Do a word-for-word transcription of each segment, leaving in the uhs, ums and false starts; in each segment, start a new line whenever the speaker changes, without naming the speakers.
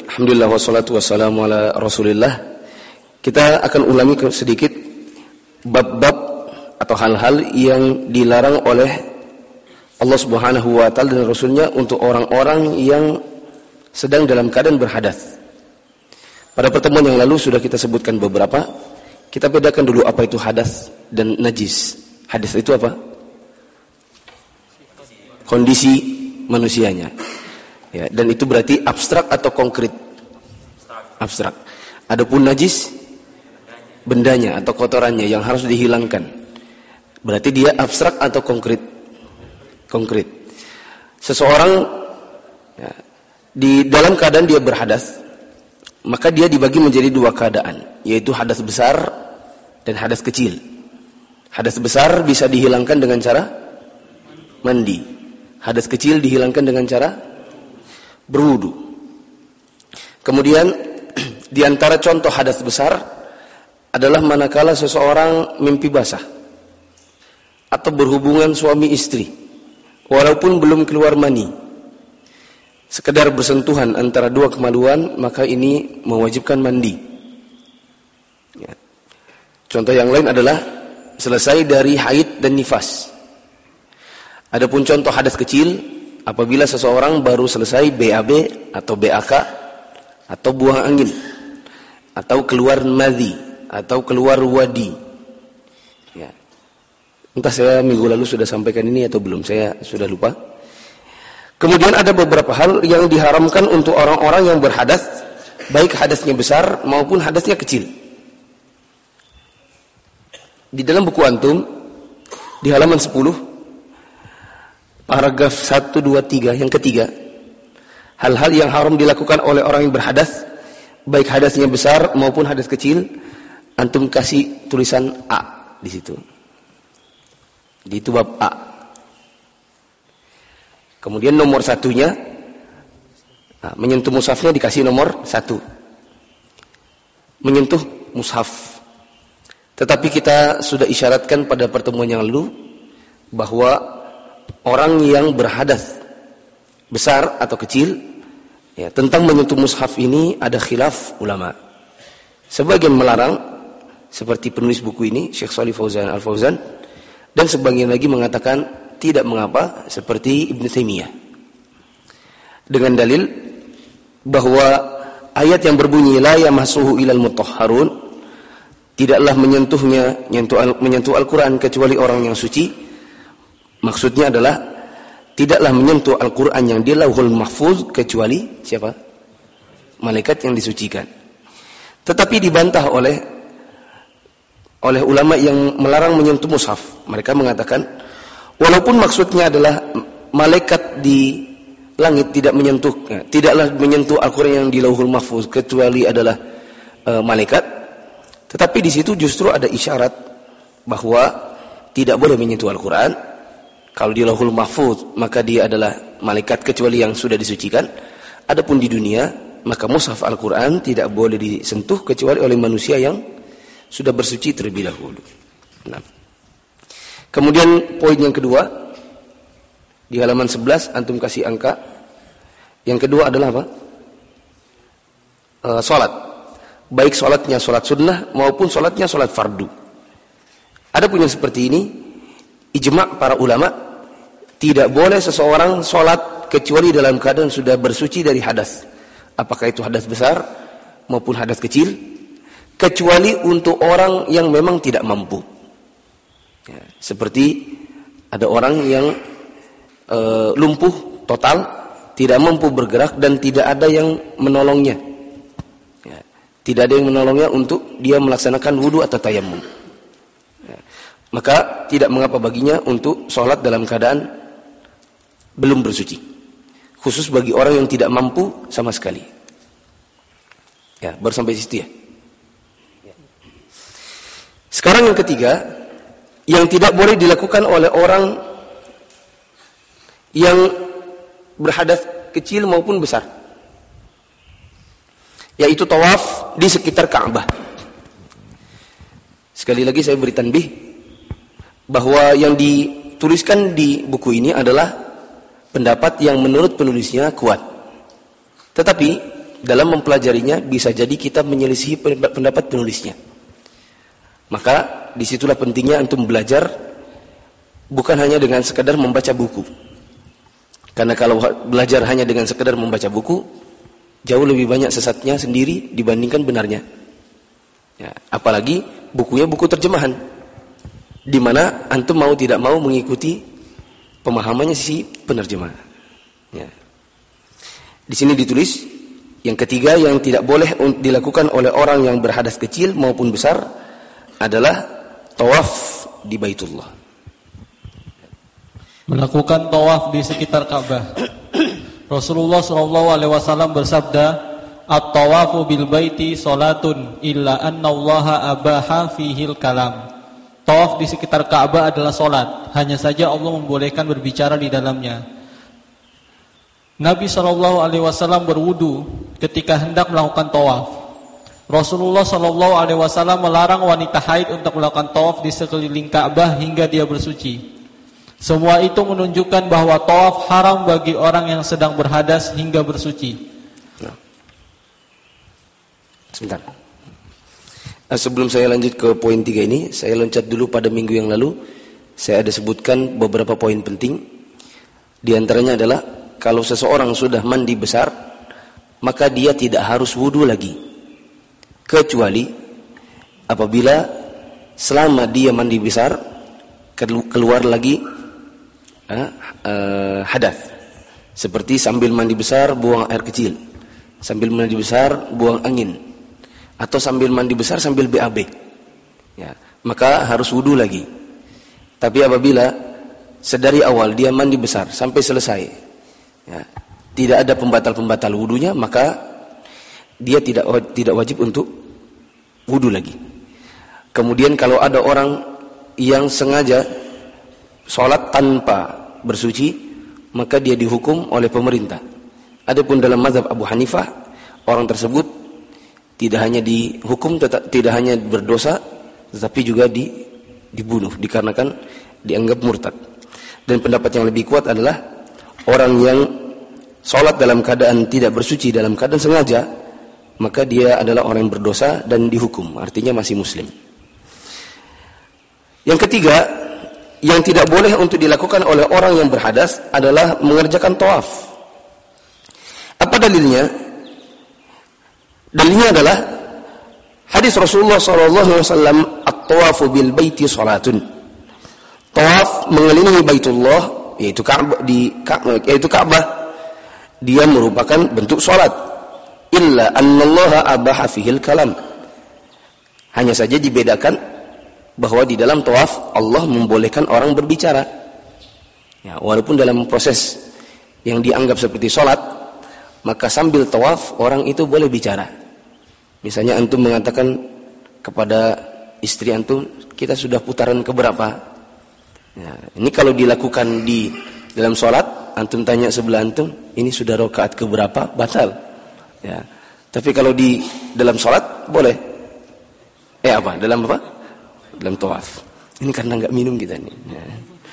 Alhamdulillah wassalatu wassalamu ala Rasulillah. Kita akan ulangi sedikit bab-bab atau hal-hal yang dilarang oleh Allah Subhanahu wa taala dan Rasulnya untuk orang-orang yang sedang dalam keadaan berhadas. Pada pertemuan yang lalu sudah kita sebutkan beberapa. Kita bedakan dulu apa itu hadas dan najis. Hadas itu apa? Kondisi manusianya. Ya, dan itu berarti abstrak atau konkret? Abstrak. Adapun najis, bendanya atau kotorannya yang harus dihilangkan. Berarti dia abstrak atau konkret? Konkret. Seseorang ya, di dalam keadaan dia berhadas, maka dia dibagi menjadi dua keadaan, yaitu hadas besar dan hadas kecil. Hadas besar bisa dihilangkan dengan cara mandi. Hadas kecil dihilangkan dengan cara berwudu. Kemudian di antara contoh hadas besar adalah manakala seseorang mimpi basah atau berhubungan suami istri walaupun belum keluar mani, sekedar bersentuhan antara dua kemaluan, maka ini mewajibkan mandi. Ya. Contoh yang lain adalah selesai dari haid dan nifas. Adapun contoh hadas kecil, apabila seseorang baru selesai B A B atau B A K atau buang angin atau keluar madhi atau keluar wadi. Ya. Entah saya minggu lalu sudah sampaikan ini atau belum, saya sudah lupa. Kemudian ada beberapa hal yang diharamkan untuk orang-orang yang berhadas, baik hadasnya besar maupun hadasnya kecil. Di dalam buku antum di halaman sepuluh paragraf satu, dua, tiga, yang ketiga, hal-hal yang haram dilakukan oleh orang yang berhadas, baik hadasnya besar maupun hadas kecil, antum kasih tulisan A di situ. Di itu bab A. Kemudian nomor satunya, nah, menyentuh mushafnya dikasih nomor satu. Menyentuh mushaf. Tetapi kita sudah isyaratkan pada pertemuan yang lalu bahwa orang yang berhadas besar atau kecil, ya, tentang menyentuh mushaf ini ada khilaf ulama. Sebagian melarang, seperti penulis buku ini, Syekh Shalih Fauzan Al-Fauzan, dan sebagian lagi mengatakan tidak mengapa, seperti Ibnu Taimiyah. Dengan dalil bahwa ayat yang berbunyi la yamassuhu ilal mutahharun, tidaklah menyentuhnya, menyentuh Al-Quran kecuali orang yang suci. Maksudnya adalah tidaklah menyentuh Al-Quran yang di Lauhul Mahfuz kecuali siapa? Malaikat yang disucikan. Tetapi dibantah oleh oleh ulama yang melarang menyentuh mushaf. Mereka mengatakan walaupun maksudnya adalah malaikat di langit tidak menyentuh, ya, tidaklah menyentuh Al-Quran yang di Lauhul Mahfuz kecuali adalah e, malaikat. Tetapi di situ justru ada isyarat bahwa tidak boleh menyentuh Al-Quran. Kalau di Lauhul Mahfuz maka dia adalah malaikat kecuali yang sudah disucikan. Adapun di dunia maka mushaf Al-Quran tidak boleh disentuh kecuali oleh manusia yang sudah bersuci terlebih dahulu. Nah. Kemudian poin yang kedua di halaman sebelas antum kasih angka. Yang kedua adalah apa? E, salat. Baik salatnya salat sunnah maupun salatnya salat fardu. Adapun yang seperti ini ijma' para ulama, tidak boleh seseorang sholat kecuali dalam keadaan sudah bersuci dari hadas. Apakah itu hadas besar maupun hadas kecil, kecuali untuk orang yang memang tidak mampu. Ya, seperti ada orang yang e, lumpuh total, tidak mampu bergerak dan tidak ada yang menolongnya. Ya, tidak ada yang menolongnya untuk dia melaksanakan wudu atau tayammum. Maka tidak mengapa baginya untuk sholat dalam keadaan belum bersuci. Khusus bagi orang yang tidak mampu sama sekali. Ya, baru sampai situ ya. Sekarang yang ketiga, yang tidak boleh dilakukan oleh orang yang berhadas kecil maupun besar, yaitu tawaf di sekitar Ka'bah. Sekali lagi saya beri tanbih bahwa yang dituliskan di buku ini adalah pendapat yang menurut penulisnya kuat. Tetapi dalam mempelajarinya bisa jadi kita menyelisihi pendapat penulisnya. Maka disitulah pentingnya antum belajar bukan hanya dengan sekedar membaca buku. Karena kalau belajar hanya dengan sekedar membaca buku, jauh lebih banyak sesatnya sendiri dibandingkan benarnya. Ya, apalagi bukunya buku terjemahan, di mana antum mau tidak mau mengikuti pemahamannya si penerjemah. Ya. Di sini ditulis yang ketiga yang tidak boleh dilakukan oleh orang yang berhadas kecil maupun besar adalah tawaf di Baitullah.
Melakukan tawaf di sekitar Ka'bah. Rasulullah shallallahu alaihi wasallam bersabda, "At-tawafu bil baiti salatun illa anna Allaha abaha fihil kalam." Tawaf di sekitar Ka'bah adalah salat, hanya saja Allah membolehkan berbicara di dalamnya. Nabi shallallahu alaihi wasallam berwudu ketika hendak melakukan tawaf. Rasulullah shallallahu alaihi wasallam melarang wanita haid untuk melakukan tawaf di sekeliling Ka'bah hingga dia bersuci. Semua itu menunjukkan bahwa tawaf haram bagi orang yang sedang berhadas hingga bersuci.
Nah. Sebentar. Nah, sebelum saya lanjut ke poin tiga ini, saya loncat dulu pada minggu yang lalu. Saya ada sebutkan beberapa poin penting. Di antaranya adalah kalau seseorang sudah mandi besar, maka dia tidak harus wudu lagi. Kecuali apabila selama dia mandi besar keluar lagi uh, uh, hadath. Seperti sambil mandi besar buang air kecil, sambil mandi besar buang angin, atau sambil mandi besar sambil B A B. Ya, maka harus wudu lagi. Tapi apabila sedari awal dia mandi besar sampai selesai, ya, tidak ada pembatal-pembatal wudunya, maka dia tidak tidak wajib untuk wudu lagi. Kemudian kalau ada orang yang sengaja sholat tanpa bersuci, maka dia dihukum oleh pemerintah. Adapun dalam mazhab Abu Hanifah, orang tersebut tidak hanya dihukum, tetap, tidak hanya berdosa, tetapi juga di, dibunuh, dikarenakan dianggap murtad. Dan pendapat yang lebih kuat adalah orang yang sholat dalam keadaan tidak bersuci, dalam keadaan sengaja, maka dia adalah orang yang berdosa dan dihukum, artinya masih muslim. Yang ketiga, yang tidak boleh untuk dilakukan oleh orang yang berhadas adalah mengerjakan tawaf. Apa dalilnya? Dalilnya adalah hadis Rasulullah sallallahu alaihi wasallam, "At-tawafu bil baiti salatun." Tawaf mengelilingi Baitullah, yaitu Ka'bah, di yaitu Ka'bah, dia merupakan bentuk salat. Illa annallaha abaha fihil kalam. Hanya saja dibedakan bahwa di dalam tawaf Allah membolehkan orang berbicara. Ya, walaupun dalam proses yang dianggap seperti salat, maka sambil tawaf orang itu boleh bicara. Misalnya antum mengatakan kepada istri antum, kita sudah putaran keberapa? Ya, ini kalau dilakukan di dalam salat, antum tanya sebelah antum, ini sudah rakaat keberapa? Batal. Ya. Tapi kalau di dalam salat boleh. Eh apa? Dalam apa? Dalam tawaf. Ini karena enggak minum kita nih. Ya.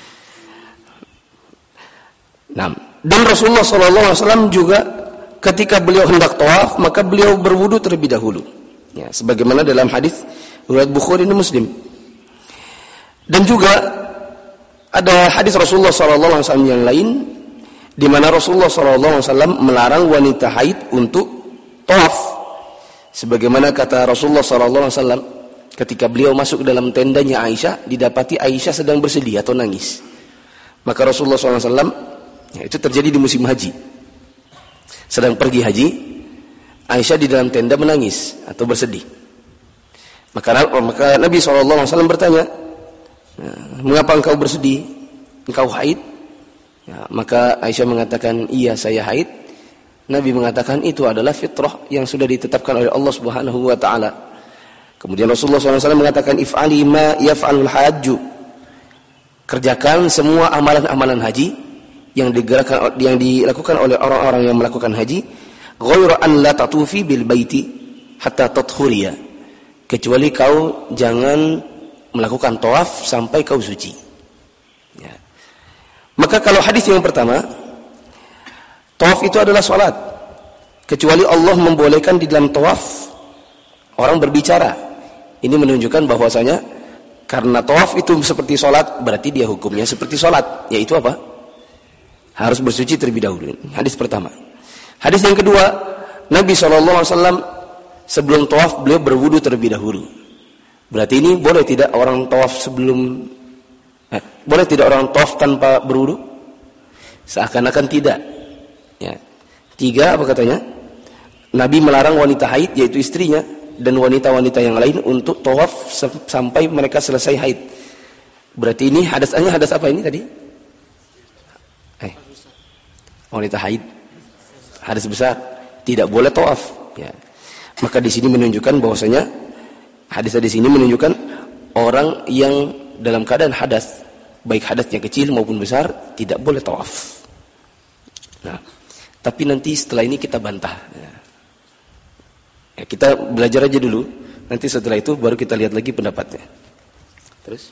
Nah, dan Rasulullah sallallahu alaihi wasallam juga ketika beliau hendak tawaf, maka beliau berwudu terlebih dahulu. Ya, sebagaimana dalam hadis riwayat Bukhari dan Muslim. Dan juga ada hadis Rasulullah sallallahu alaihi wasallam yang lain di mana Rasulullah sallallahu alaihi wasallam melarang wanita haid untuk tawaf. Sebagaimana kata Rasulullah sallallahu alaihi wasallam ketika beliau masuk dalam tendanya Aisyah, didapati Aisyah sedang bersedih atau nangis. Maka Rasulullah sallallahu alaihi wasallam, ya, itu terjadi di musim haji. Sedang pergi haji, Aisyah di dalam tenda menangis atau bersedih. Maka, maka Nabi sallallahu alaihi wasallam bertanya, mengapa engkau bersedih? Engkau haid? Ya, maka Aisyah mengatakan, iya saya haid. Nabi mengatakan itu adalah fitrah yang sudah ditetapkan oleh Allah Subhanahu wa taala. Kemudian Rasulullah sallallahu alaihi wasallam mengatakan, if'ali ma yaf'alul hajju. Kerjakan semua amalan-amalan haji yang digerakkan yang dilakukan oleh orang-orang yang melakukan haji, ghairu an la tatufi bil baiti hatta tathuriya. Kecuali kau jangan melakukan tawaf sampai kau suci. Ya. Maka kalau hadis yang pertama, tawaf itu adalah salat. kecuali Allah membolehkan di dalam tawaf orang berbicara. Ini menunjukkan bahwasanya karena tawaf itu seperti sholat, berarti dia hukumnya seperti sholat, yaitu apa? Harus bersuci terlebih dahulu. Hadis pertama. Hadis yang kedua, Nabi shallallahu alaihi wasallam sebelum tawaf beliau berwudu terlebih dahulu. Berarti ini boleh tidak orang tawaf sebelum eh, boleh tidak orang tawaf tanpa berwudu? Seakan-akan tidak. Ya. Tiga, apa katanya? Nabi melarang wanita haid, yaitu istrinya, dan wanita-wanita yang lain untuk tawaf sampai mereka selesai haid. Berarti ini hadasannya hadas apa ini tadi? Eh, wanita haid, hadas besar, tidak boleh tawaf. Ya. Maka di sini menunjukkan bahwasanya hadis-hadis ini menunjukkan orang yang dalam keadaan hadas, baik hadasnya kecil maupun besar, tidak boleh tawaf. Nah, tapi nanti setelah ini kita bantah. Ya. Ya, kita belajar aja dulu. Nanti setelah itu baru kita lihat lagi pendapatnya. Terus?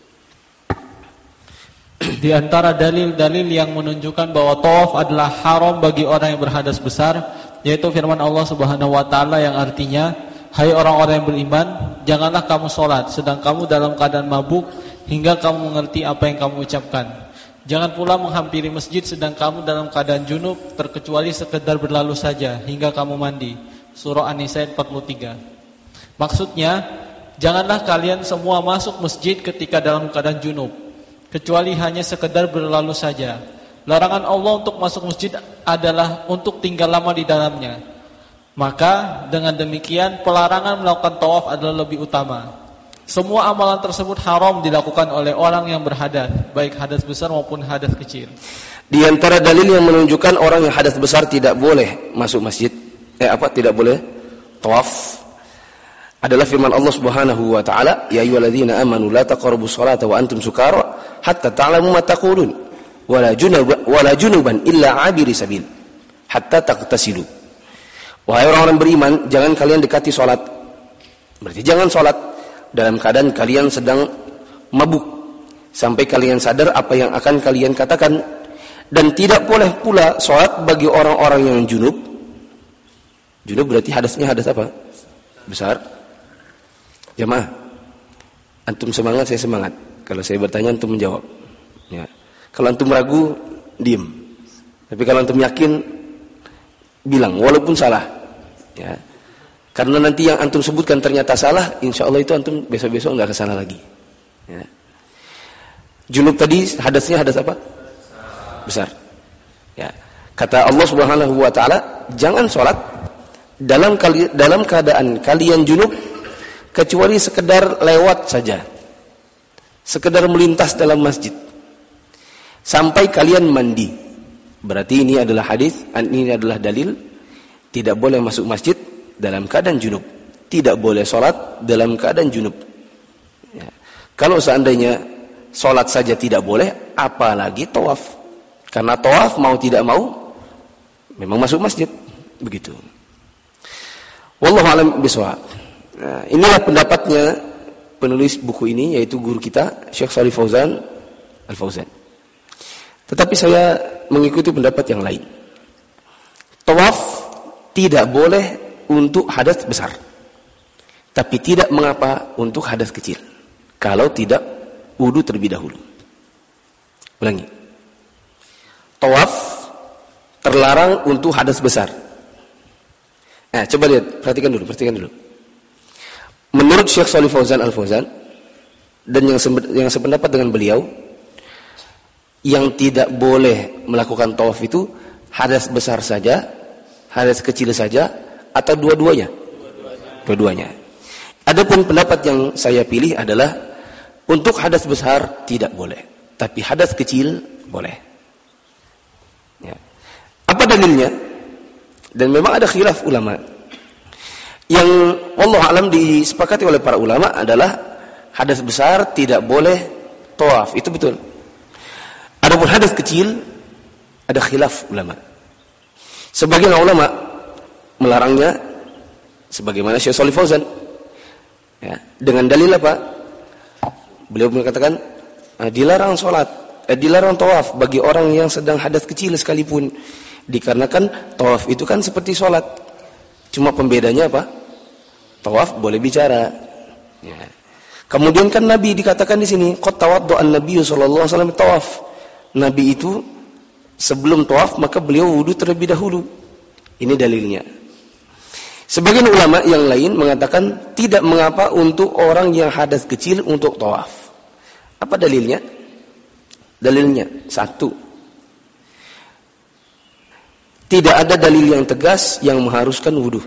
Di antara dalil-dalil yang menunjukkan bahwa tawaf adalah haram bagi orang yang berhadas besar, yaitu firman Allah Subhanahu wa taala yang artinya, "Hai orang-orang yang beriman, janganlah kamu sholat sedang kamu dalam keadaan mabuk hingga kamu mengerti apa yang kamu ucapkan. Jangan pula menghampiri masjid sedang kamu dalam keadaan junub, terkecuali sekedar berlalu saja hingga kamu mandi." Surah An-Nisa empat puluh tiga. Maksudnya, janganlah kalian semua masuk masjid ketika dalam keadaan junub, kecuali hanya sekedar berlalu saja. Larangan Allah untuk masuk masjid adalah untuk tinggal lama di dalamnya. Maka dengan demikian pelarangan melakukan tawaf adalah lebih utama. Semua amalan tersebut haram dilakukan oleh orang yang berhadas, baik hadas besar maupun hadas kecil.
Di antara dalil yang menunjukkan orang yang hadas besar tidak boleh masuk masjid, eh apa tidak boleh tawaf, adalah firman Allah Subhanahu wa taala, "Ya ayyuhalladzina amanu la taqrabus salata wa antum sukara hatta ta'lamu ma taqulun wa la junuban wa la junuban illa 'abiri sabil hatta taghtasilu." Wahai orang-orang beriman, jangan kalian dekati salat. Berarti jangan salat dalam keadaan kalian sedang mabuk sampai kalian sadar apa yang akan kalian katakan, dan tidak boleh pula salat bagi orang-orang yang junub. Junub berarti hadasnya hadas apa? Besar. Jamaah, antum semangat, saya semangat. Kalau saya bertanya, antum menjawab. Ya. Kalau antum ragu, diem. Tapi kalau antum yakin, bilang, walaupun salah. Ya. Karena nanti yang antum sebutkan ternyata salah, insya Allah itu antum besok-besok nggak kesana lagi. Ya. Junub tadi hadasnya hadas apa? Besar. Ya. Kata Allah Subhanahu wa taala, jangan sholat dalam kali, dalam keadaan kalian junub kecuali sekedar lewat saja, sekedar melintas dalam masjid sampai kalian mandi. Berarti ini adalah hadis, ini adalah dalil tidak boleh masuk masjid dalam keadaan junub, tidak boleh sholat dalam keadaan junub. Ya. Kalau seandainya sholat saja tidak boleh, apalagi tawaf? Karena tawaf mau tidak mau memang masuk masjid, begitu. Wallahu a'lam bishawab. Nah, inilah pendapatnya penulis buku ini, yaitu guru kita Syekh Shalih Fauzan Al-Fauzan. Tetapi saya mengikuti pendapat yang lain. Tawaf tidak boleh untuk hadas besar, tapi tidak mengapa untuk hadas kecil, kalau tidak wudu terlebih dahulu. Ulangi. Tawaf terlarang untuk hadas besar. Nah, coba lihat, perhatikan dulu, perhatikan dulu. Menurut Syekh Shalih Fauzan Al-Fauzan dan yang yang sependapat dengan beliau, yang tidak boleh melakukan tawaf itu hadas besar saja, hadas kecil saja, atau dua-duanya? Dua-duanya. Adapun pendapat yang saya pilih adalah untuk hadas besar tidak boleh, tapi hadas kecil boleh. Ya. Apa dalilnya? Dan memang ada khilaf ulama. Yang wallahu alam disepakati oleh para ulama adalah hadas besar tidak boleh tawaf, itu betul. Adapun hadas kecil ada khilaf ulama. Sebagian ulama melarangnya, sebagaimana Syekh Shalih Fauzan. Ya, dengan dalil apa? Beliau mengatakan dilarang salat, eh, dilarang tawaf bagi orang yang sedang hadas kecil sekalipun, dikarenakan tawaf itu kan seperti salat. Cuma pembedanya apa? Tawaf boleh bicara. Ya. Kemudian kan Nabi dikatakan di sini, qad tawaddu'an Nabi sallallahu alaihi wasallam tawaf. Nabi itu sebelum tawaf maka beliau wudu terlebih dahulu. Ini dalilnya. Sebagian ulama yang lain mengatakan tidak mengapa untuk orang yang hadas kecil untuk tawaf. Apa dalilnya? Dalilnya satu, tidak ada dalil yang tegas yang mengharuskan wudu.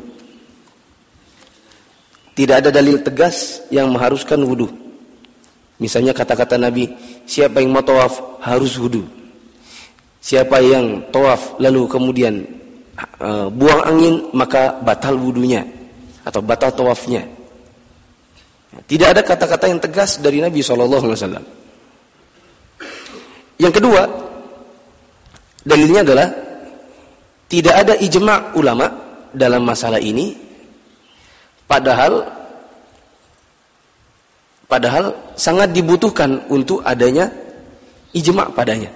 Tidak ada dalil tegas yang mengharuskan wudu. Misalnya kata-kata Nabi, siapa yang mau tawaf harus wudu. Siapa yang tawaf lalu kemudian uh, buang angin maka batal wudunya atau batal tawafnya. Tidak ada kata-kata yang tegas dari Nabi shallallahu alaihi wasallam. Yang kedua, dalilnya adalah tidak ada ijma' ulama dalam masalah ini, padahal padahal sangat dibutuhkan untuk adanya ijma' padanya.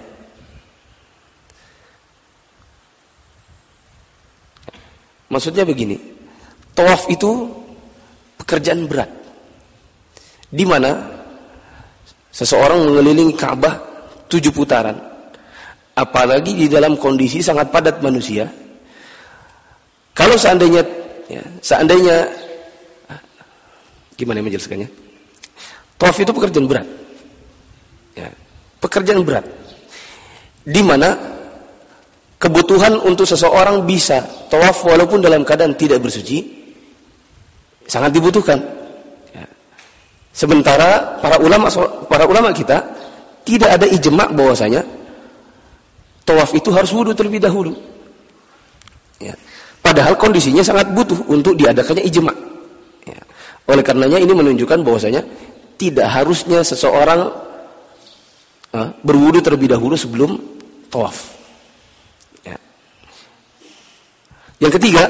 Maksudnya begini, tawaf itu pekerjaan berat, di mana seseorang mengelilingi Ka'bah tujuh putaran, apalagi di dalam kondisi sangat padat manusia. Kalau seandainya, ya, seandainya, gimana menjelaskannya? Tawaf itu pekerjaan berat, ya, pekerjaan berat, di mana kebutuhan untuk seseorang bisa tawaf walaupun dalam keadaan tidak bersuci sangat dibutuhkan. Ya. Sementara para ulama, para ulama kita tidak ada ijma' bahwasanya tawaf itu harus wudu terlebih dahulu. Ya. Padahal kondisinya sangat butuh untuk diadakannya ijma'. Ya. Oleh karenanya ini menunjukkan bahwasanya tidak harusnya seseorang uh, berwudu terlebih dahulu sebelum tawaf. Ya. Yang ketiga,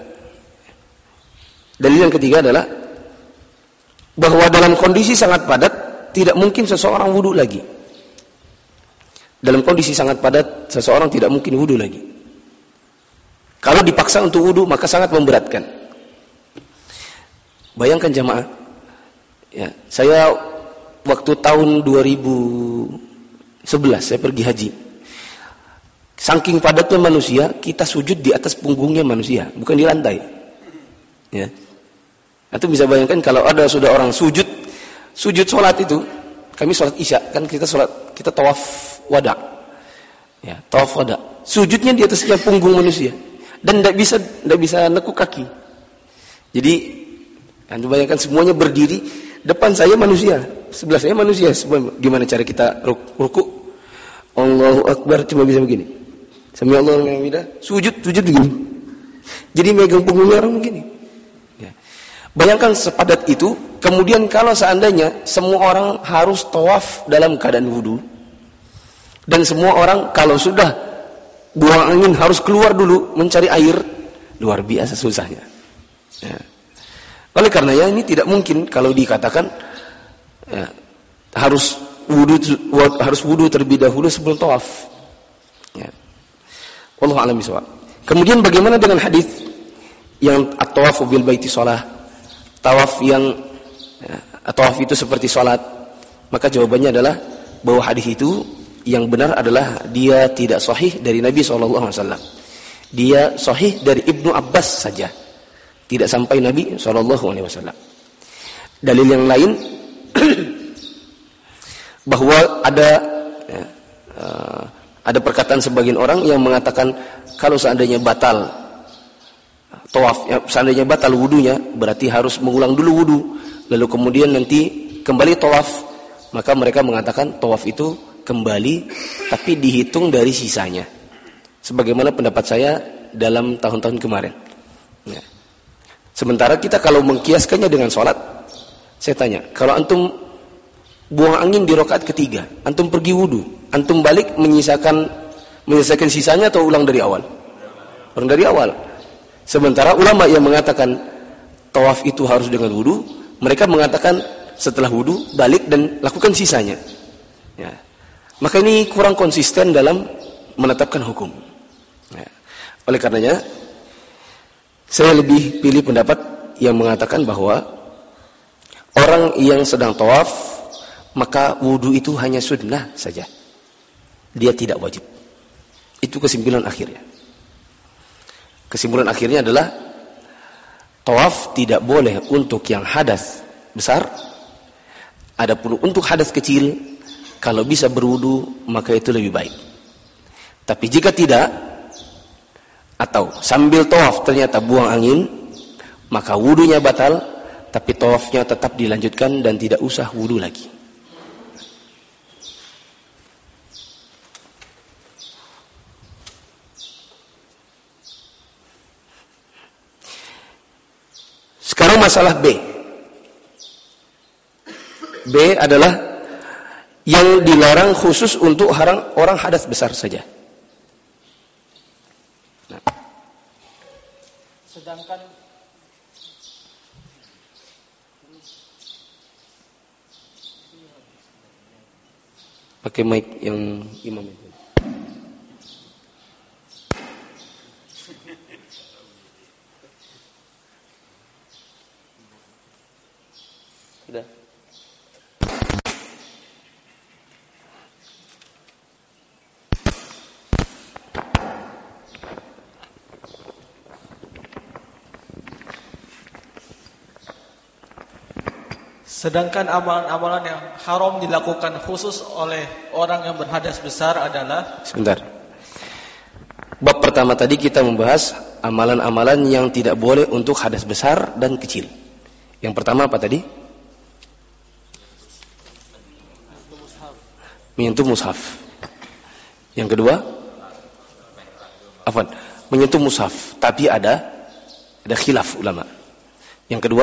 dalil yang ketiga adalah bahwa dalam kondisi sangat padat tidak mungkin seseorang wudu lagi. Dalam kondisi sangat padat, seseorang tidak mungkin wudu lagi. Kalau dipaksa untuk wudu, maka sangat memberatkan. Bayangkan jamaah, ya, saya waktu tahun dua ribu sebelas saya pergi haji. Saking padatnya manusia, kita sujud di atas punggungnya manusia, bukan di lantai. Ya. Atau bisa bayangkan kalau ada sudah orang sujud, sujud sholat itu, kami sholat isya, kan kita sholat, kita tawaf wada, ya, tawaf wada. Sujudnya di atasnya punggung manusia dan tidak bisa, tidak bisa nekuk kaki. Jadi, kan bayangkan semuanya berdiri, depan saya manusia, sebelah saya manusia. Gimana cara kita ruku? Allahu Akbar cuma bisa begini. Sami Allahu liman hamidah, sujud, sujud begini. Jadi megang punggungnya orang begini. Ya. Bayangkan sepadat itu. Kemudian kalau seandainya semua orang harus tawaf dalam keadaan wudu, dan semua orang kalau sudah buang angin harus keluar dulu mencari air, luar biasa susahnya. Ya. Oleh karenanya ini tidak mungkin kalau dikatakan ya, harus wudu harus wudu terlebih dahulu sebelum tawaf. Ya. Wallahu a'lam bishawab. Kemudian bagaimana dengan hadis yang at-tawafu bil baiti shalah? Tawaf yang ya, tawaf itu seperti salat. Maka jawabannya adalah bahwa hadis itu yang benar adalah dia tidak sahih dari Nabi shallallahu alaihi wasallam. Dia sahih dari Ibnu Abbas saja. Tidak sampai Nabi shallallahu alaihi wasallam. Dalil yang lain bahwa ada ya, uh, ada perkataan sebagian orang yang mengatakan kalau seandainya batal tawaf, ya, seandainya batal wudunya berarti harus mengulang dulu wudu, lalu kemudian nanti kembali tawaf. Maka mereka mengatakan tawaf itu kembali tapi dihitung dari sisanya. Sebagaimana pendapat saya dalam tahun-tahun kemarin. Ya. Sementara kita kalau mengkiaskannya dengan sholat, saya tanya, kalau antum buang angin di rakaat ketiga, antum pergi wudu, antum balik menyisakan menyelesaikan sisanya atau ulang dari awal? Ulang dari awal. Sementara ulama yang mengatakan tawaf itu harus dengan wudu, mereka mengatakan setelah wudu balik dan lakukan sisanya. Ya. Maka ini kurang konsisten dalam menetapkan hukum. Ya. Oleh karenanya Saya lebih pilih pendapat yang mengatakan bahwa orang yang sedang tawaf, maka wudu itu hanya sunnah saja. Dia tidak wajib. Itu kesimpulan akhirnya. Kesimpulan akhirnya adalah tawaf tidak boleh untuk yang hadas besar. Adapun untuk hadas kecil, kalau bisa berwudu, maka itu lebih baik. Tapi jika tidak, atau sambil tawaf ternyata buang angin, maka wudunya batal, tapi tawafnya tetap dilanjutkan dan tidak usah wudu lagi. Sekarang masalah B. B adalah yang dilarang khusus untuk orang, orang hadas besar saja. Nah.
Sedangkan
pakai mic yang imam itu. Sudah.
Sedangkan amalan-amalan yang haram dilakukan khusus oleh orang yang berhadas besar adalah...
Sebentar. Bab pertama tadi kita membahas amalan-amalan yang tidak boleh untuk hadas besar dan kecil. Yang pertama apa tadi? Menyentuh mushaf. Yang kedua? Afwan, menyentuh mushaf. Tapi ada ada khilaf ulama. Yang kedua?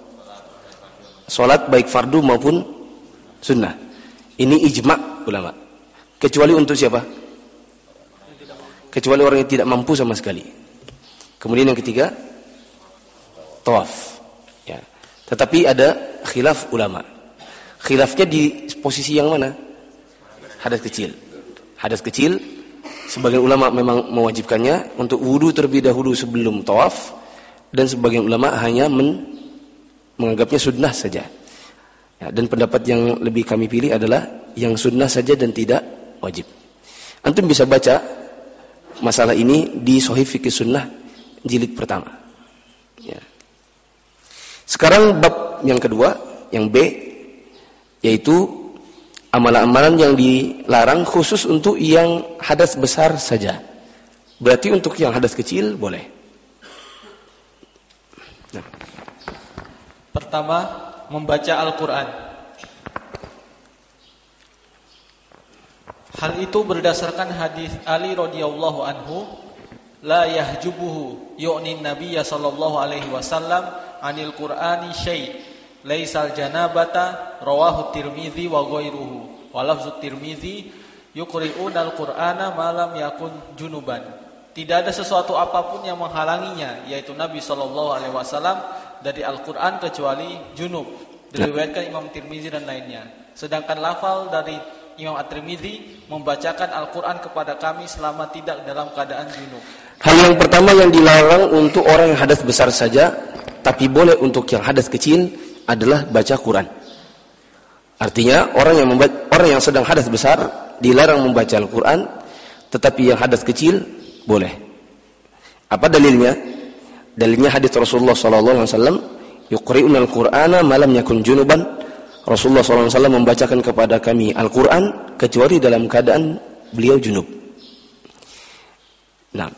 Salat baik fardu maupun sunnah. Ini ijma' ulama. Kecuali untuk siapa? Kecuali orang yang tidak mampu sama sekali. Kemudian yang ketiga, tawaf. Ya. Tetapi ada khilaf ulama. Khilafnya di posisi yang mana? Hadas kecil. Hadas kecil, sebagian ulama memang mewajibkannya untuk wudu terlebih dahulu sebelum tawaf, dan sebagian ulama hanya men menganggapnya sunnah saja. Ya, dan pendapat yang lebih kami pilih adalah yang sunnah saja dan tidak wajib. Antum bisa baca masalah ini di Shahih Fiqh Sunnah jilid pertama. Ya. Sekarang bab yang kedua, yang B, yaitu amalan-amalan yang dilarang khusus untuk yang hadas besar saja. Berarti untuk yang hadas kecil boleh. Nah.
Pertama, membaca Al-Quran. Hal itu berdasarkan hadis Ali radhiyallahu anhu, la yahjubuhu yu'nin nabiyya sallallahu alaihi wasallam anil Qur'ani syai' laisal janabata, rawahu Tirmizi wa ghairuhu. Wa lafzu Tirmizi yuqri'unal Qur'ana ma lam yakun junuban. Tidak ada sesuatu apapun yang menghalanginya, yaitu Nabi sallallahu alaihi wasallam dari Al-Quran kecuali junub. Diriwayatkan Imam Tirmizi dan lainnya. Sedangkan lafal dari Imam At-Tirmizi membacakan Al-Quran kepada kami selama tidak dalam keadaan junub.
Hal yang pertama yang dilarang untuk orang yang hadas besar saja, tapi boleh untuk yang hadas kecil, adalah baca Quran. Artinya orang yang membaca, orang yang sedang hadas besar dilarang membaca Al-Quran, tetapi yang hadas kecil boleh. Apa dalilnya? Dalilnya hadis Rasulullah sallallahu alaihi wasallam, yuqri'una al-Qur'ana ma lam yakun junuban. Rasulullah sallallahu alaihi wasallam membacakan kepada kami Al-Qur'an kecuali dalam keadaan beliau junub. Nah.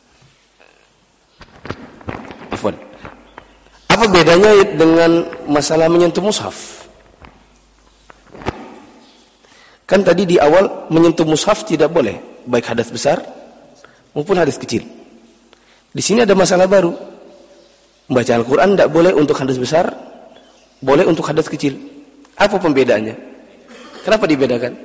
Afwan. Apa bedanya dengan masalah menyentuh mushaf? Kan tadi di awal menyentuh mushaf tidak boleh, baik hadas besar maupun hadas kecil. Di sini ada masalah baru. Membaca Al-Quran tidak boleh untuk hadas besar, boleh untuk hadas kecil. Apa pembedaannya? Kenapa dibedakan?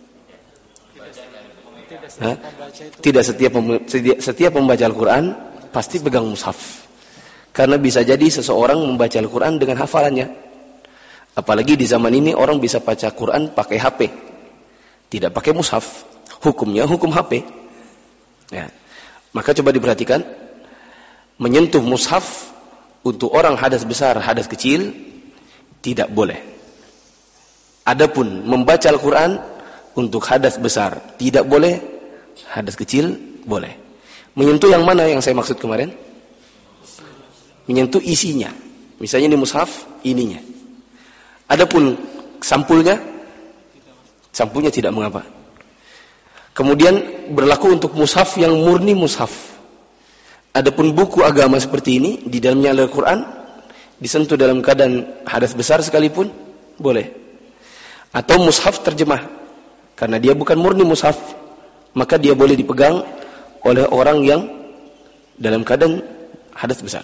Hah? Tidak setiap setiap membaca Al-Quran pasti pegang mushaf. Karena bisa jadi seseorang membaca Al-Quran dengan hafalannya. Apalagi di zaman ini orang bisa baca Quran pakai H P, tidak pakai mushaf. Hukumnya hukum H P. Ya. Maka coba diperhatikan. menyentuh mushaf untuk orang hadas besar, hadas kecil tidak boleh. Adapun membaca Al-Quran untuk hadas besar tidak boleh, hadas kecil boleh. Menyentuh yang mana yang saya maksud kemarin? Menyentuh isinya. Misalnya di mushaf ininya. Adapun sampulnya, sampulnya tidak mengapa. Kemudian berlaku untuk mushaf yang murni mushaf. Adapun buku agama seperti ini, di dalamnya Al-Quran, disentuh dalam keadaan hadas besar sekalipun, boleh. Atau mushaf terjemah, karena dia bukan murni mushaf, maka dia boleh dipegang oleh orang yang dalam keadaan hadas besar.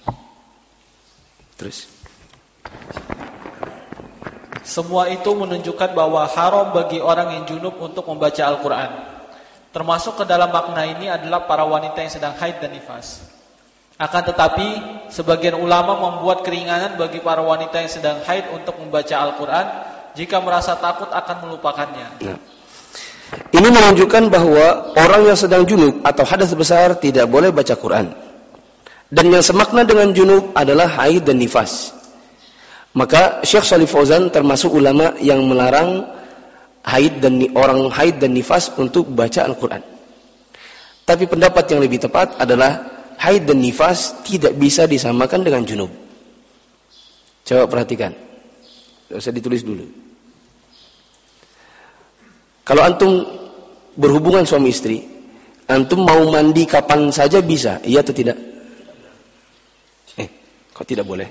Terus.
Semua itu menunjukkan bahwa haram bagi orang yang junub untuk membaca Al-Quran. Termasuk ke dalam makna ini adalah para wanita yang sedang haid dan nifas. Akan tetapi, sebagian ulama membuat keringanan bagi para wanita yang sedang haid untuk membaca Al-Quran jika merasa takut akan melupakannya. Nah,
ini menunjukkan bahwa orang yang sedang junub atau hadas besar tidak boleh baca Quran. Dan yang semakna dengan junub adalah haid dan nifas. Maka Syekh Shalih Fauzan termasuk ulama yang melarang haid dan orang haid dan nifas untuk baca Al-Quran. Tapi pendapat yang lebih tepat adalah haid dan nifas tidak bisa disamakan dengan junub. Coba perhatikan. Tidak usah ditulis dulu. Kalau antum berhubungan suami istri, antum mau mandi kapan saja bisa, iya atau tidak? Eh, kok tidak boleh?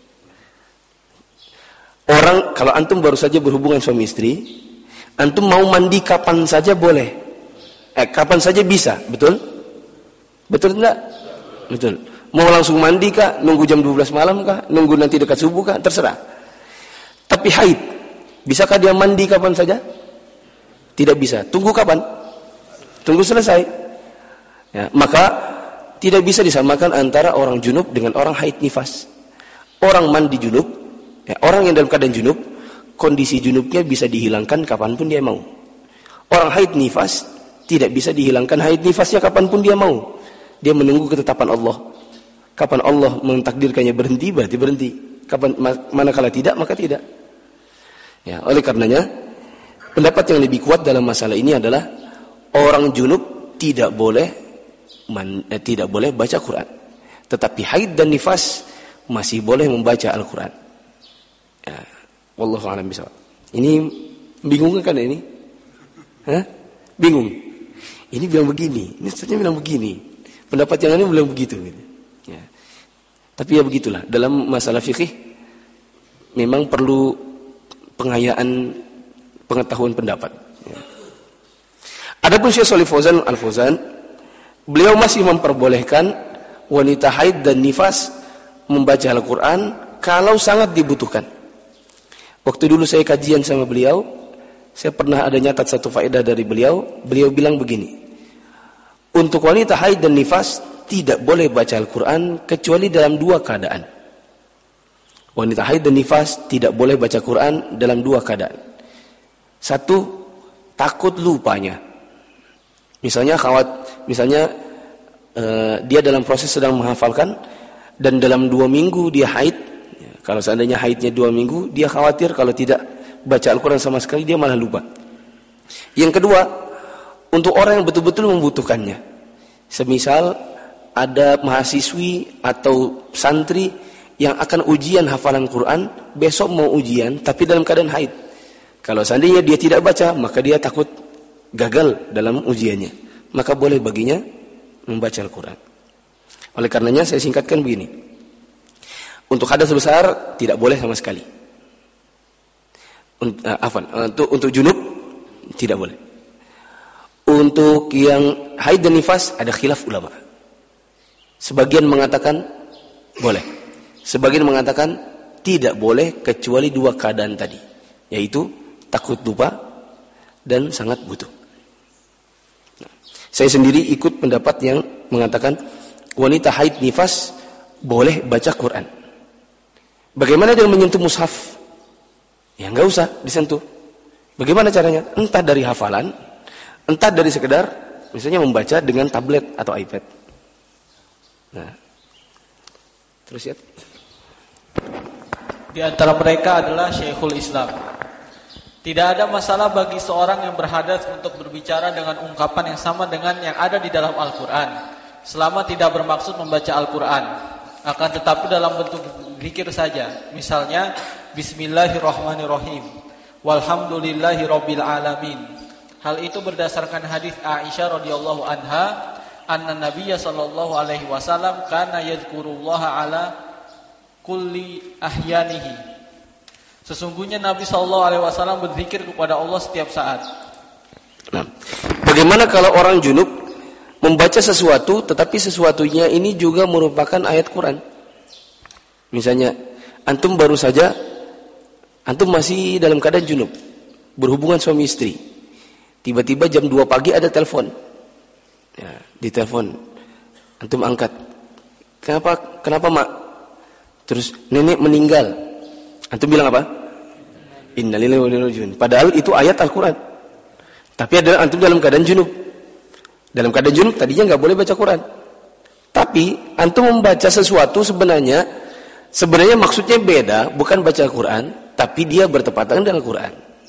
Orang, kalau antum baru saja berhubungan suami istri, antum mau mandi kapan saja boleh. Eh, kapan saja bisa, betul? Betul tidak? Betul. Mau langsung mandi kah? Nunggu jam dua belas malam kah? Nunggu nanti dekat subuh kah? Terserah. Tapi haid, bisakah dia mandi kapan saja? Tidak bisa. Tunggu kapan? Tunggu selesai. Ya, maka tidak bisa disamakan antara orang junub dengan orang haid nifas. Orang mandi junub, ya, orang yang dalam keadaan junub, kondisi junubnya bisa dihilangkan kapanpun dia mau. Orang haid nifas tidak bisa dihilangkan haid nifasnya kapanpun dia mau. Dia menunggu ketetapan Allah. Kapan Allah mentakdirkannya berhenti, berarti berhenti. Kapan manakala tidak, maka tidak. Ya, oleh karenanya, pendapat yang lebih kuat dalam masalah ini adalah orang junub tidak boleh man, eh, tidak boleh baca Quran. Tetapi haid dan nifas masih boleh membaca Al-Quran. Ya, wallahu a'lam bishawab. Ini bingung kan ini? Hah? Bingung. Ini bilang begini, ini saja bilang begini. Pendapat yang ini bilang begitu. Ya. Tapi ya begitulah. Dalam masalah fikih memang perlu pengayaan pengetahuan pendapat. Ya. Adapun Syekh Shalih Fauzan Al-Fauzan, beliau masih memperbolehkan wanita haid dan nifas membaca Al-Quran kalau sangat dibutuhkan. Waktu dulu saya kajian sama beliau, saya pernah ada nyatat satu faedah dari beliau. Beliau bilang begini, untuk wanita haid dan nifas tidak boleh baca Al-Quran kecuali dalam dua keadaan. Wanita haid dan nifas tidak boleh baca Quran dalam dua keadaan. Satu, takut lupanya. Misalnya khawat, misalnya uh, dia dalam proses sedang menghafalkan dan dalam dua minggu dia haid. Ya, kalau seandainya haidnya dua minggu, dia khawatir kalau tidak baca Al-Quran sama sekali dia malah lupa. Yang kedua, untuk orang yang betul-betul membutuhkannya. Semisal ada mahasiswi atau santri yang akan ujian hafalan Quran, besok mau ujian tapi dalam keadaan haid. Kalau seandainya dia tidak baca, maka dia takut gagal dalam ujiannya. Maka boleh baginya membaca Al-Quran. Oleh karenanya saya singkatkan begini. Untuk hadas besar tidak boleh sama sekali. Untuk, uh, afan, untuk, untuk junub tidak boleh. Untuk yang haid dan nifas ada khilaf ulama. Sebagian mengatakan boleh. Sebagian mengatakan tidak boleh kecuali dua keadaan tadi, yaitu takut lupa dan sangat butuh. Nah, saya sendiri ikut pendapat yang mengatakan wanita haid nifas boleh baca Quran. Bagaimana dia menyentuh mushaf? Ya enggak usah disentuh. Bagaimana caranya? Entah dari hafalan, entah dari sekedar misalnya membaca dengan tablet atau iPad. Nah, Terus ya.
Di antara mereka adalah Syekhul Islam. Tidak ada masalah bagi seorang yang berhadas untuk berbicara dengan ungkapan yang sama dengan yang ada di dalam Al-Quran, selama tidak bermaksud membaca Al-Quran, akan tetapi dalam bentuk zikir saja. Misalnya Bismillahirrahmanirrahim, Walhamdulillahirabbil alamin. Hal itu berdasarkan hadis Aisyah radhiyallahu anha, anna Nabiyya sallallahu alaihi wasallam kana yadhkurullaha ala kulli ahyanihi. Sesungguhnya Nabi sallallahu alaihi wasallam berzikir kepada Allah setiap saat.
Nah, bagaimana kalau orang junub membaca sesuatu tetapi sesuatunya ini juga merupakan ayat Quran? Misalnya antum baru saja antum masih dalam keadaan junub, berhubungan suami istri. Tiba-tiba jam dua pagi ada telepon. Ya, ditelepon. Antum angkat. Kenapa? Kenapa, Mak? Terus nenek meninggal. Antum bilang apa? Innalillahi wa inna ilaihi raji'un. Padahal itu ayat Al-Quran. Tapi adalah antum dalam keadaan junub. Dalam keadaan junub tadinya nggak boleh baca Quran. Tapi antum membaca sesuatu sebenarnya sebenarnya maksudnya beda, bukan baca Quran, tapi dia bertepatan dengan Al-Quran.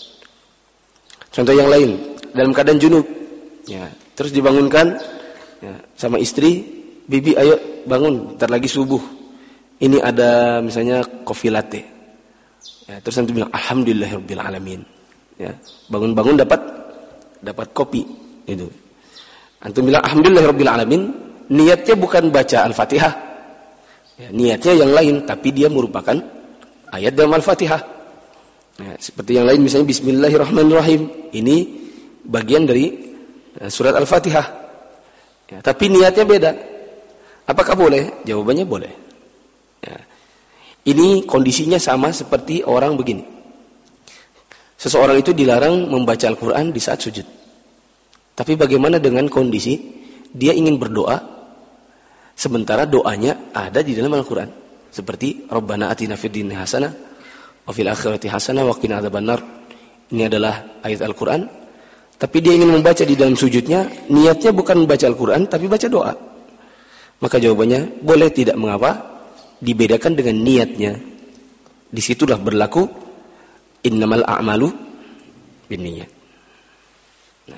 Contoh yang lain, dalam keadaan junub, ya, terus dibangunkan ya, sama istri, bibi ayo bangun, ntar lagi subuh. Ini ada misalnya kopi latte. Ya, terus nanti bilang alhamdulillahirabbil alamin. Ya, bangun-bangun dapat dapat kopi itu. Antum bilang alhamdulillahirabbil alamin, niatnya bukan baca Al-Fatihah. Ya, niatnya yang lain, tapi dia merupakan ayat dalam Al-Fatihah. Ya, seperti yang lain misalnya bismillahirrahmanirrahim. Ini bagian dari ya, surat Al-Fatihah. Ya, tapi niatnya beda. Apakah boleh? Jawabannya boleh. Ya. Ini kondisinya sama seperti orang begini. Seseorang itu dilarang membaca Al-Quran di saat sujud. Tapi bagaimana dengan kondisi dia ingin berdoa sementara doanya ada di dalam Al-Quran. Seperti Rabbana atina fid dunya hasanah wa fil akhirati hasanah wa qina adzabannar. Ini adalah ayat Al-Quran. Tapi dia ingin membaca di dalam sujudnya, niatnya bukan membaca Al-Quran tapi baca doa. Maka jawabannya boleh, tidak mengapa. Dibedakan dengan niatnya. Disitulah berlaku innamal a'malu binniyat. Nah.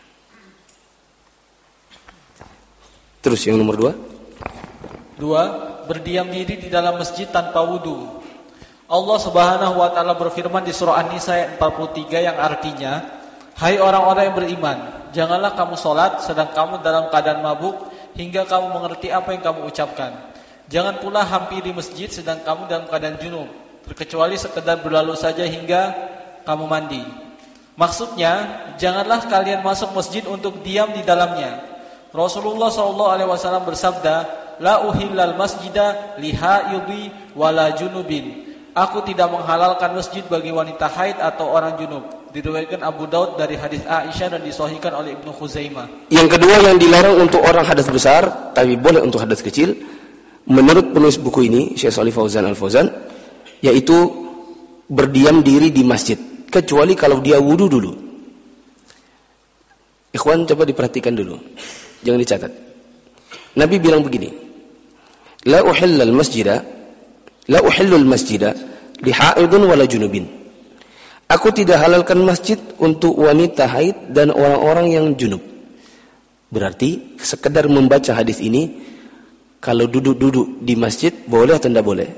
Terus yang nomor dua.
Dua, berdiam diri di dalam masjid tanpa wudu. Allah Subhanahu wa taala berfirman di surah An-Nisa ayat empat puluh tiga yang artinya, hai orang-orang yang beriman, janganlah kamu sholat sedang kamu dalam keadaan mabuk hingga kamu mengerti apa yang kamu ucapkan. Jangan pula hampiri masjid sedang kamu dalam keadaan junub, terkecuali sekedar berlalu saja hingga kamu mandi. Maksudnya, janganlah kalian masuk masjid untuk diam di dalamnya. Rasulullah shallallahu alaihi wasallam bersabda, la uhillal masjida lihaidhi wala junubin. Aku tidak menghalalkan masjid bagi wanita haid atau orang junub. Diriwayatkan Abu Daud dari hadis Aisyah dan disahihkan oleh Ibnu Khuzaimah.
Yang kedua yang dilarang untuk orang hadas besar, tapi boleh untuk hadas kecil. Menurut penulis buku ini, Syekh Shalih Fauzan Al-Fauzan, yaitu berdiam diri di masjid, kecuali kalau dia wudu dulu. Ikhwan coba diperhatikan dulu, jangan dicatat. Nabi bilang begini, la uhillal masjida, la uhillul masjida lihaidun wala junubin. Aku tidak halalkan masjid untuk wanita haid dan orang-orang yang junub. Berarti sekedar membaca hadis ini, kalau duduk-duduk di masjid boleh atau tidak boleh?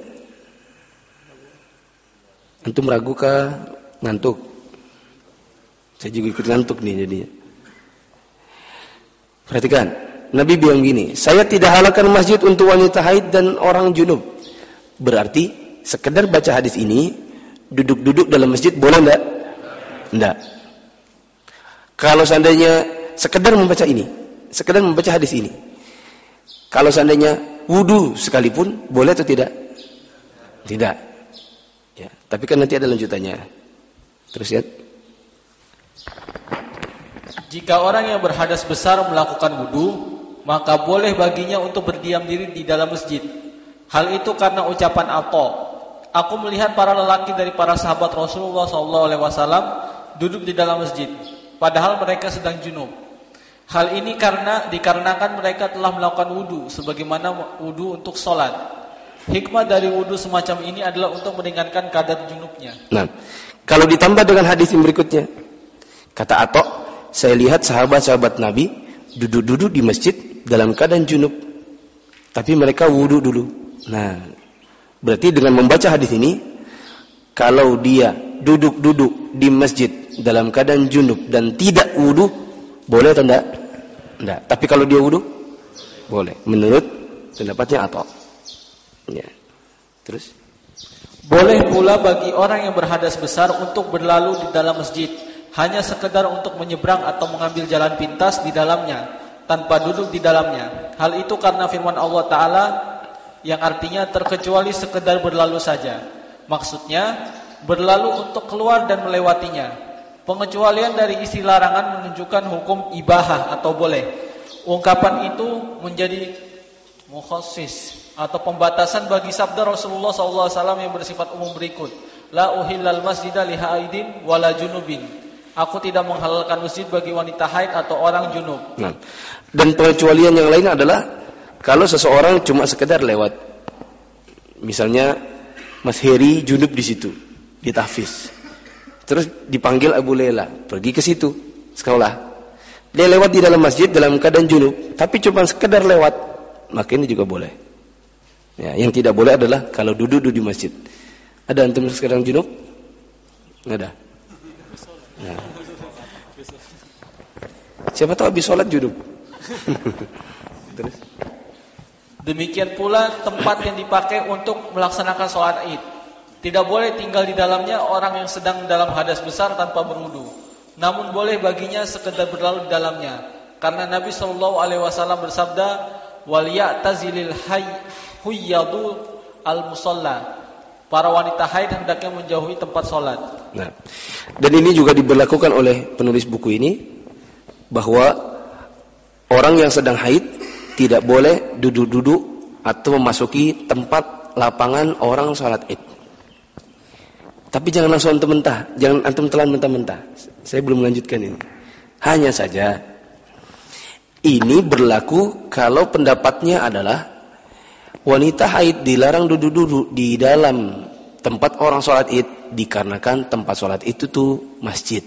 Antum ragu kah? Ngantuk? Saya juga ikut ngantuk nih jadinya. Perhatikan, Nabi bilang gini, saya tidak halalkan masjid untuk wanita haid dan orang junub. Berarti sekedar baca hadis ini, duduk-duduk dalam masjid boleh enggak? Enggak. Kalau seandainya sekedar membaca ini, sekedar membaca hadis ini, kalau seandainya wudu sekalipun, boleh atau tidak? Tidak. Ya, tapi kan nanti ada lanjutannya. Terus lihat.
Jika orang yang berhadas besar melakukan wudu, maka boleh baginya untuk berdiam diri di dalam masjid. Hal itu karena ucapan Atha, aku melihat para lelaki dari para sahabat Rasulullah shallallahu alaihi wasallam duduk di dalam masjid, padahal mereka sedang junub. Hal ini karena dikarenakan mereka telah melakukan wudu sebagaimana wudu untuk sholat. Hikmah dari wudu semacam ini adalah untuk meringankan kadar junubnya.
Nah, kalau ditambah dengan hadis yang berikutnya, kata Atok, saya lihat sahabat-sahabat Nabi duduk-duduk di masjid dalam keadaan junub, tapi mereka wudu dulu. Nah, berarti dengan membaca hadis ini, kalau dia duduk-duduk di masjid dalam keadaan junub dan tidak wudu, boleh atau tidak? Tidak. Tapi kalau dia wudu, boleh. Menurut pendapatnya Atok. Ya. Terus?
Boleh pula bagi orang yang berhadas besar untuk berlalu di dalam masjid, hanya sekedar untuk menyeberang atau mengambil jalan pintas di dalamnya, tanpa duduk di dalamnya. Hal itu karena firman Allah Ta'ala yang artinya terkecuali sekedar berlalu saja. Maksudnya, berlalu untuk keluar dan melewatinya. Pengecualian dari isi larangan menunjukkan hukum ibahah atau boleh. Ungkapan itu menjadi mukhassis atau pembatasan bagi sabda Rasulullah sallallahu alaihi wasallam yang bersifat umum berikut. La uhillal masjida li haidin wala junubin. Aku tidak menghalalkan masjid bagi wanita haid atau orang junub.
Nah, dan pengecualian yang lain adalah kalau seseorang cuma sekedar lewat. Misalnya Mas Heri junub di situ, di tahfiz. Terus dipanggil Abu Lela, pergi ke situ sekolah. Dia lewat di dalam masjid dalam keadaan junub, tapi cuma sekedar lewat, maka ini juga boleh. Ya, yang tidak boleh adalah kalau duduk-duduk di masjid. Ada antum sekarang junub? Enggak ada. Nah. Siapa tahu habis sholat junub. Terus?
Demikian pula tempat yang dipakai untuk melaksanakan sholat Id. Tidak boleh tinggal di dalamnya orang yang sedang dalam hadas besar tanpa berwudu. Namun boleh baginya sekedar berlalu di dalamnya. Karena Nabi shallallahu alaihi wasallam bersabda, "Wal ya'tazilil hayy huyyadu al-musalla." Para wanita haid hendaknya menjauhi tempat sholat.
Nah, dan ini juga diberlakukan oleh penulis buku ini, bahwa orang yang sedang haid tidak boleh duduk-duduk atau memasuki tempat lapangan orang sholat id. Tapi jangan langsung antum mentah, jangan antum telan mentah-mentah. Saya belum melanjutkan ini. Hanya saja ini berlaku kalau pendapatnya adalah wanita haid dilarang duduk-duduk di dalam tempat orang sholat id dikarenakan tempat sholat itu tuh masjid.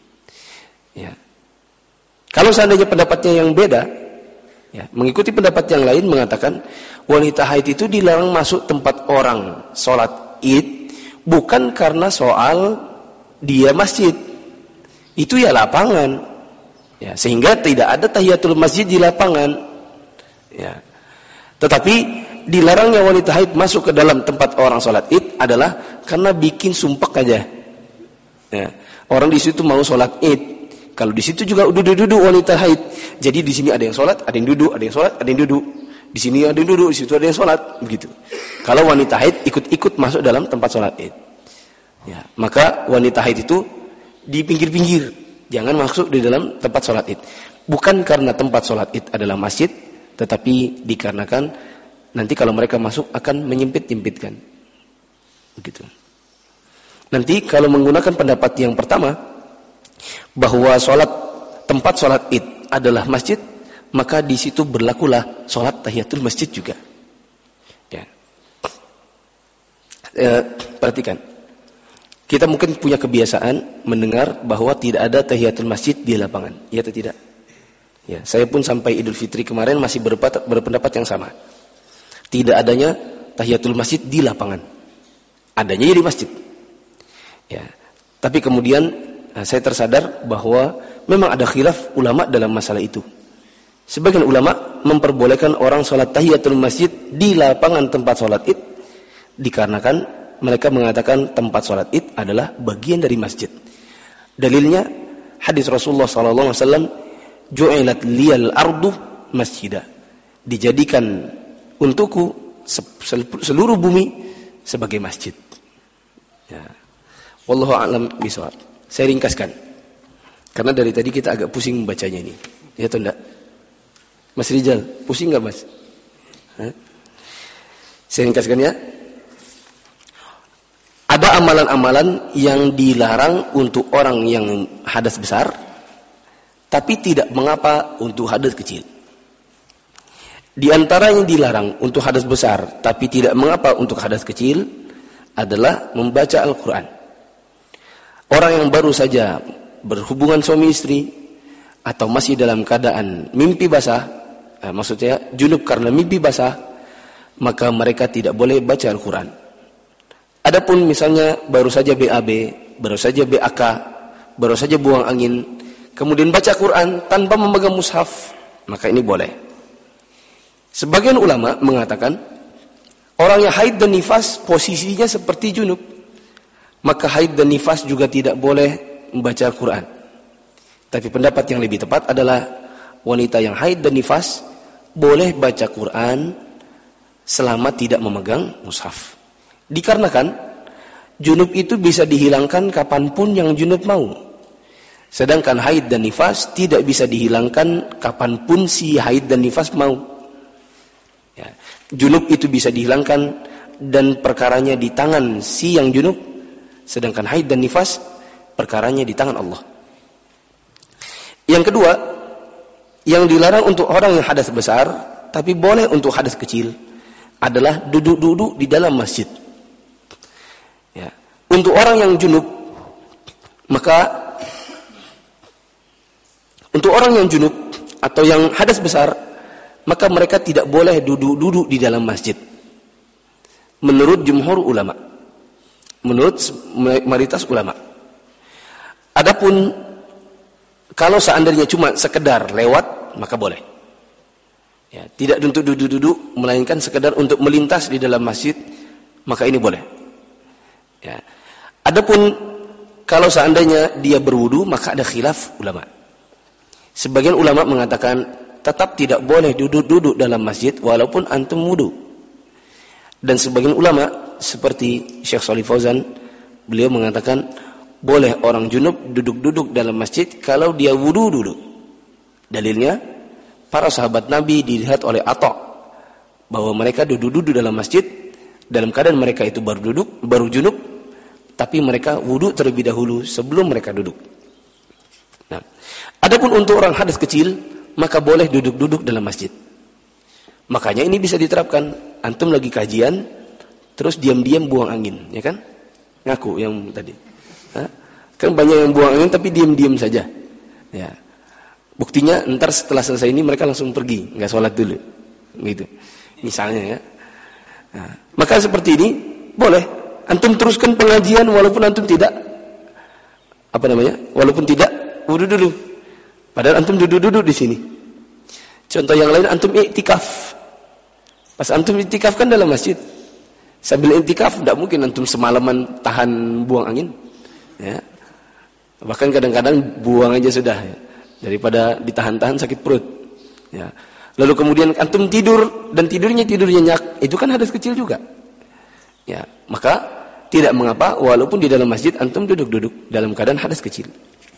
Ya. Kalau seandainya pendapatnya yang beda, ya, mengikuti pendapat yang lain mengatakan wanita haid itu dilarang masuk tempat orang sholat id bukan karena soal dia masjid, itu ya lapangan, ya, sehingga tidak ada tahiyatul masjid di lapangan, ya. Tetapi dilarangnya wanita haid masuk ke dalam tempat orang sholat id adalah karena bikin sumpek aja, ya. Orang di situ mau sholat id, kalau di situ juga duduk-duduk wanita haid, jadi di sini ada yang sholat, ada yang duduk, ada yang sholat, ada yang duduk, di sini ada yang duduk, di situ ada yang sholat, begitu. Kalau wanita haid ikut-ikut masuk dalam tempat sholat id, ya, maka wanita haid itu di pinggir-pinggir, jangan masuk di dalam tempat sholat id. Bukan karena tempat sholat id adalah masjid, tetapi dikarenakan nanti kalau mereka masuk akan menyempit-nyempitkan, begitu. Nanti kalau menggunakan pendapat yang pertama bahwa sholat tempat sholat id adalah masjid, maka di situ berlakulah sholat tahiyatul masjid juga. Ya. E, perhatikan, kita mungkin punya kebiasaan mendengar bahwa tidak ada tahiyatul masjid di lapangan, ya atau tidak? Ya, saya pun sampai Idul Fitri kemarin masih berpendapat yang sama. Tidak adanya tahiyatul masjid di lapangan, adanya di masjid. Ya, tapi kemudian nah, saya tersadar bahwa memang ada khilaf ulama dalam masalah itu. Sebagian ulama memperbolehkan orang sholat tahiyatul masjid di lapangan tempat sholat id dikarenakan mereka mengatakan tempat sholat id adalah bagian dari masjid. Dalilnya hadis Rasulullah sallallahu alaihi wasallam, "Ju'ilat liyal ardu masjidah." Dijadikan untukku seluruh bumi sebagai masjid. Ya. Wallahu a'lam bishawab. Saya ringkaskan. Karena dari tadi kita agak pusing membacanya ini. Ya atau enggak? Mas Rizal, pusing enggak, Mas? Hah? Saya ringkaskan ya. Ada amalan-amalan yang dilarang untuk orang yang hadas besar, tapi tidak mengapa untuk hadas kecil. Di antara yang dilarang untuk hadas besar, tapi tidak mengapa untuk hadas kecil, adalah membaca Al-Quran. Orang yang baru saja berhubungan suami istri, atau masih dalam keadaan mimpi basah, eh, maksudnya junub karena mimpi basah, maka mereka tidak boleh baca Al-Quran. Adapun misalnya baru saja B A B, baru saja B A K, baru saja buang angin, kemudian baca Quran tanpa memegang mushaf, maka ini boleh. Sebagian ulama mengatakan orang yang haid dan nifas posisinya seperti junub, maka haid dan nifas juga tidak boleh membaca Al-Quran. Tapi pendapat yang lebih tepat adalah wanita yang haid dan nifas boleh baca Quran selama tidak memegang mushaf. Dikarenakan junub itu bisa dihilangkan kapanpun yang junub mau. Sedangkan haid dan nifas tidak bisa dihilangkan kapanpun si haid dan nifas mau. Ya. Junub itu bisa dihilangkan dan perkaranya di tangan si yang junub, sedangkan haid dan nifas perkaranya di tangan Allah. Yang kedua, yang dilarang untuk orang yang hadas besar tapi boleh untuk hadas kecil adalah duduk-duduk di dalam masjid. Ya. Untuk orang yang junub, maka untuk orang yang junub atau yang hadas besar, maka mereka tidak boleh duduk-duduk di dalam masjid. Menurut jumhur ulama, menurut mayoritas ulama. Adapun kalau seandainya cuma sekedar lewat, maka boleh. Ya, tidak untuk duduk-duduk, melainkan sekedar untuk melintas di dalam masjid, maka ini boleh. Ya. Adapun kalau seandainya dia berwudu, maka ada khilaf ulama. Sebagian ulama mengatakan tetap tidak boleh duduk-duduk dalam masjid walaupun antum wudu. Dan sebagian ulama seperti Syekh Shalih Fauzan, beliau mengatakan boleh orang junub duduk-duduk dalam masjid kalau dia wudu dulu. Dalilnya para sahabat Nabi dilihat oleh Atha bahwa mereka duduk-duduk dalam masjid dalam keadaan mereka itu baru duduk, baru junub, tapi mereka wudu terlebih dahulu sebelum mereka duduk. Nah, adapun untuk orang hadas kecil, maka boleh duduk-duduk dalam masjid. Makanya ini bisa diterapkan. Antum lagi kajian, terus diam-diam buang angin, ya kan? Ngaku yang tadi. Hah? Kan banyak yang buang angin tapi diam-diam saja. Ya. Buktinya ntar setelah selesai ini mereka langsung pergi, nggak sholat dulu, gitu. Misalnya ya. Nah, maka seperti ini boleh. Antum teruskan pengajian walaupun antum tidak apa namanya? Walaupun tidak wudu dulu. Padahal antum duduk-duduk di sini. Contoh yang lain, antum iktikaf. Pas antum iktikaf kan dalam masjid. Sambil iktikaf tidak mungkin antum semalaman tahan buang angin. Ya. Bahkan kadang-kadang buang aja sudah. Ya. Daripada ditahan-tahan sakit perut. Ya. Lalu kemudian antum tidur dan tidurnya tidur nyenyak, itu kan hadas kecil juga. Ya. Maka tidak mengapa walaupun di dalam masjid antum duduk-duduk dalam keadaan hadas kecil.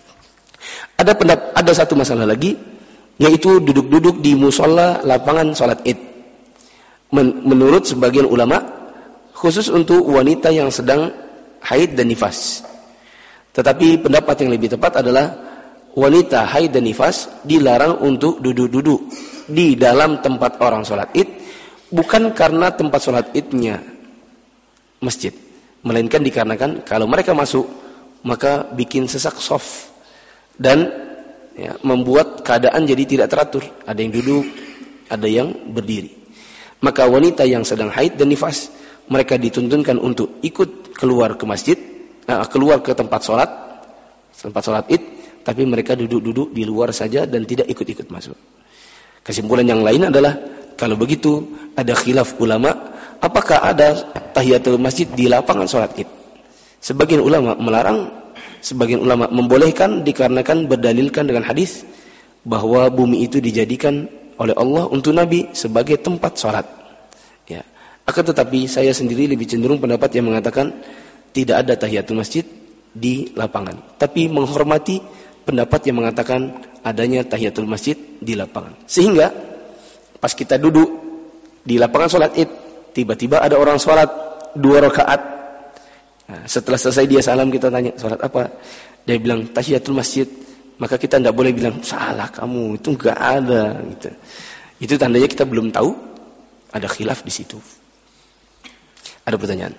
Ada pendap, ada satu masalah lagi, yaitu duduk-duduk di musola lapangan sholat id. Men, menurut sebagian ulama, khusus untuk wanita yang sedang haid dan nifas. Tetapi pendapat yang lebih tepat adalah wanita haid dan nifas dilarang untuk duduk-duduk di dalam tempat orang sholat id, bukan karena tempat sholat idnya masjid, melainkan dikarenakan kalau mereka masuk maka bikin sesak shaf. Dan ya, membuat keadaan jadi tidak teratur. Ada yang duduk, ada yang berdiri. Maka wanita yang sedang haid dan nifas, mereka dituntunkan untuk ikut keluar ke masjid, uh, keluar ke tempat sholat, tempat sholat id, tapi mereka duduk-duduk di luar saja dan tidak ikut-ikut masuk. Kesimpulan yang lain adalah, kalau begitu ada khilaf ulama, apakah ada tahiyatul masjid di lapangan sholat id? Sebagian ulama melarang, sebagian ulama membolehkan dikarenakan berdalilkan dengan hadis bahwa bumi itu dijadikan oleh Allah untuk Nabi sebagai tempat sholat. Ya. Akan tetapi saya sendiri lebih cenderung pendapat yang mengatakan tidak ada tahiyatul masjid di lapangan. Tapi menghormati pendapat yang mengatakan adanya tahiyatul masjid di lapangan. Sehingga pas kita duduk di lapangan sholat id, tiba-tiba ada orang sholat dua rakaat. Nah, setelah selesai dia salam, kita tanya, sholat apa? Dia bilang tahiyatul masjid. Maka kita tidak boleh bilang salah kamu, itu enggak ada gitu. Itu tandanya kita belum tahu, ada khilaf di situ. Ada pertanyaan?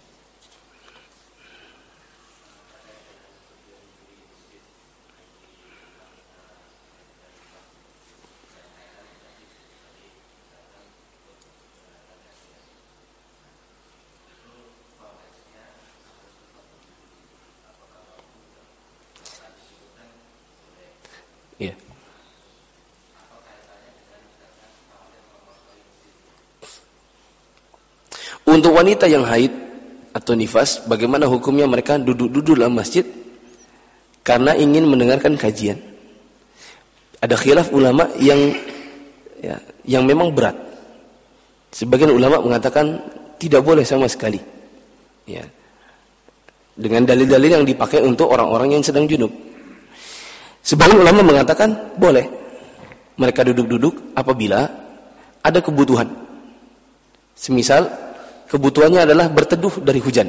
Iya. Untuk wanita yang haid atau nifas, bagaimana hukumnya mereka duduk-duduk dalam masjid karena ingin mendengarkan kajian? Ada khilaf ulama yang ya, yang memang berat. Sebagian ulama mengatakan tidak boleh sama sekali. Ya. Dengan dalil-dalil yang dipakai untuk orang-orang yang sedang junub. Sebagian ulama mengatakan boleh mereka duduk-duduk apabila ada kebutuhan. Semisal kebutuhannya adalah berteduh dari hujan.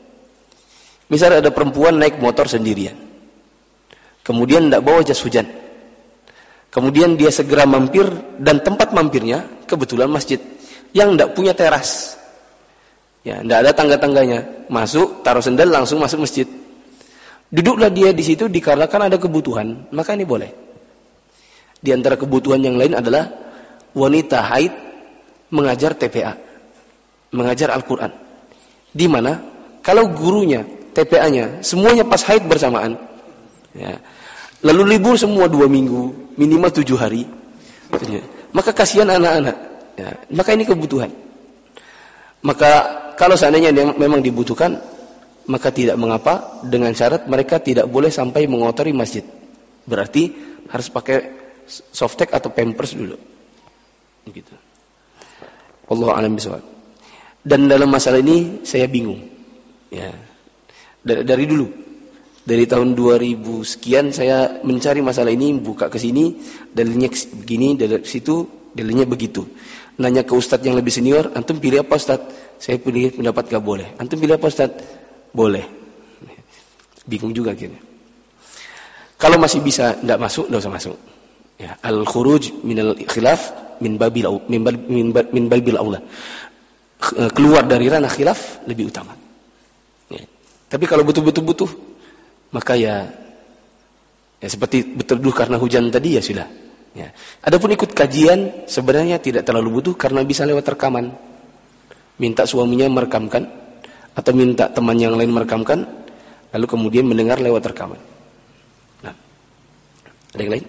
Misal ada perempuan naik motor sendirian, kemudian tidak bawa jas hujan, kemudian dia segera mampir, dan tempat mampirnya kebetulan masjid yang tidak punya teras, ya, tidak ada tangga-tangganya, masuk taruh sendal langsung masuk masjid. Duduklah dia di situ dikarenakan ada kebutuhan, maka ini boleh. Di antara kebutuhan yang lain adalah wanita haid mengajar T P A, mengajar Al-Quran. Di mana kalau gurunya, T P A-nya semuanya pas haid bersamaan, ya, lalu libur semua dua minggu, minimal tujuh hari, maka kasihan anak-anak. Ya, maka ini kebutuhan. Maka kalau seandainya memang dibutuhkan, maka tidak mengapa, dengan syarat mereka tidak boleh sampai mengotori masjid. Berarti harus pakai softtek atau pampers dulu. Begitu. Wallahu a'lam bishawab. Dan dalam masalah ini saya bingung. Ya. Dari, dari dulu. Dari tahun dua ribu sekian saya mencari masalah ini, buka ke sini, dalilnya begini, dari situ, dalilnya begitu. Nanya ke ustadz yang lebih senior, antum pilih apa ustadz? Saya pilih pendapat gak boleh. Antum pilih apa ustadz? Boleh. Bingung juga kira. Kalau masih bisa tidak masuk, tidak usah masuk. Ya, al-khuruj minal khilaf min babil min min, min babil aula. Keluar dari ranah khilaf lebih utama. Ya. Tapi kalau betul-betul butuh, maka ya, ya seperti berteduh karena hujan tadi ya sudah. Ya. Adapun ikut kajian sebenarnya tidak terlalu butuh karena bisa lewat rekaman. Minta suaminya merekamkan atau minta teman yang lain merekamkan, lalu kemudian mendengar lewat rekaman. Nah, ada yang lain?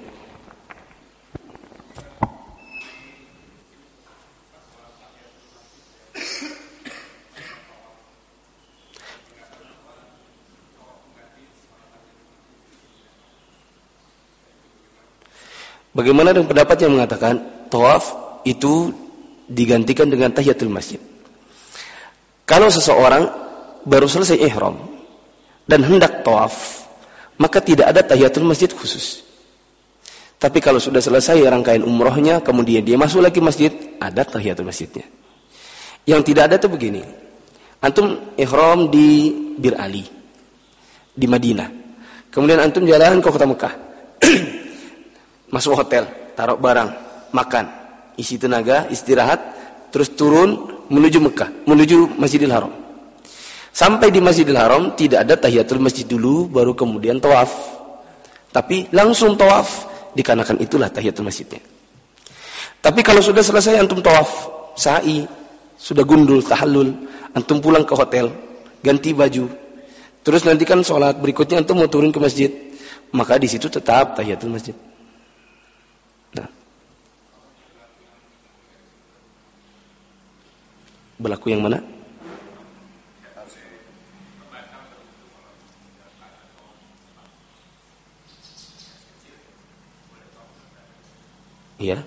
Bagaimana dengan pendapat yang mengatakan tawaf itu digantikan dengan tahiyatul masjid? Kalau seseorang baru selesai ihram dan hendak tawaf, maka tidak ada tahiyatul masjid khusus. Tapi kalau sudah selesai rangkaian umrohnya, kemudian dia masuk lagi masjid, ada tahiyatul masjidnya. Yang tidak ada itu begini. Antum ihram di Bir Ali, di Madinah. Kemudian antum jalan ke kota Mekah. Masuk hotel, taruh barang, makan, isi tenaga, istirahat, terus turun menuju Mekah, menuju Masjidil Haram. Sampai di Masjidil Haram tidak ada tahiyatul masjid dulu, baru kemudian tawaf. Tapi langsung tawaf, dikarenakan itulah tahiyatul masjidnya. Tapi kalau sudah selesai antum tawaf, sa'i, sudah gundul, tahallul, antum pulang ke hotel, ganti baju, terus nanti kan sholat berikutnya antum mau turun ke masjid, maka di situ tetap tahiyatul masjid. Nah, berlaku yang mana? Iya.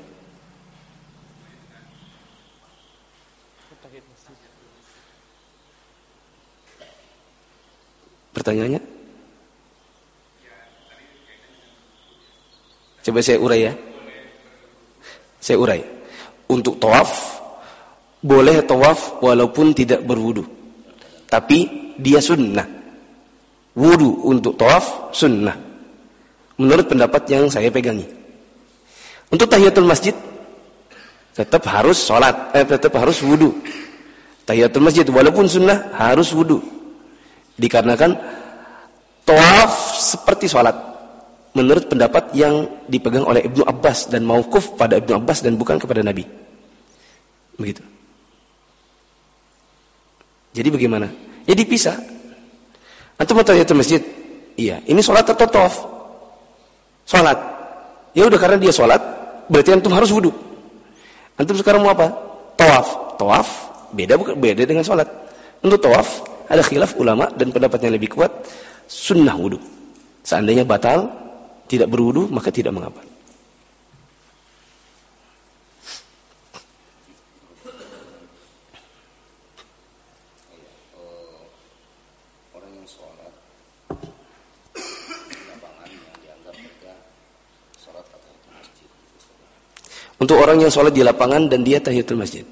Pertanyaannya? Coba saya urai ya. Saya urai. Untuk tawaf, boleh tawaf walaupun tidak berwudu. Tapi dia sunnah. Wudu untuk tawaf sunnah. Menurut pendapat yang saya pegangi. Untuk tahiyatul masjid, tetap harus sholat, eh, tetap harus wudu. Tahiyatul masjid walaupun sunnah harus wudu. Dikarenakan tawaf seperti sholat menurut pendapat yang dipegang oleh Ibnu Abbas dan mauquf pada Ibnu Abbas dan bukan kepada Nabi. Begitu. Jadi bagaimana? Ya dipisah. Antum mau tahiyatul masjid? Iya, ini sholat atau tawaf? Sholat. Ya udah, karena dia sholat berarti antum harus wudu. Antum sekarang mau apa? Tawaf. Tawaf beda bukan beda dengan sholat. Untuk tawaf ada khilaf ulama dan pendapat yang lebih kuat sunnah wudu. Seandainya batal tidak berwudu maka tidak mengapa.
Orang yang sholat di lapangan yang dianggap mereka sholat tahiyatul masjid.
Untuk orang yang sholat di lapangan dan dia tahiyatul masjid.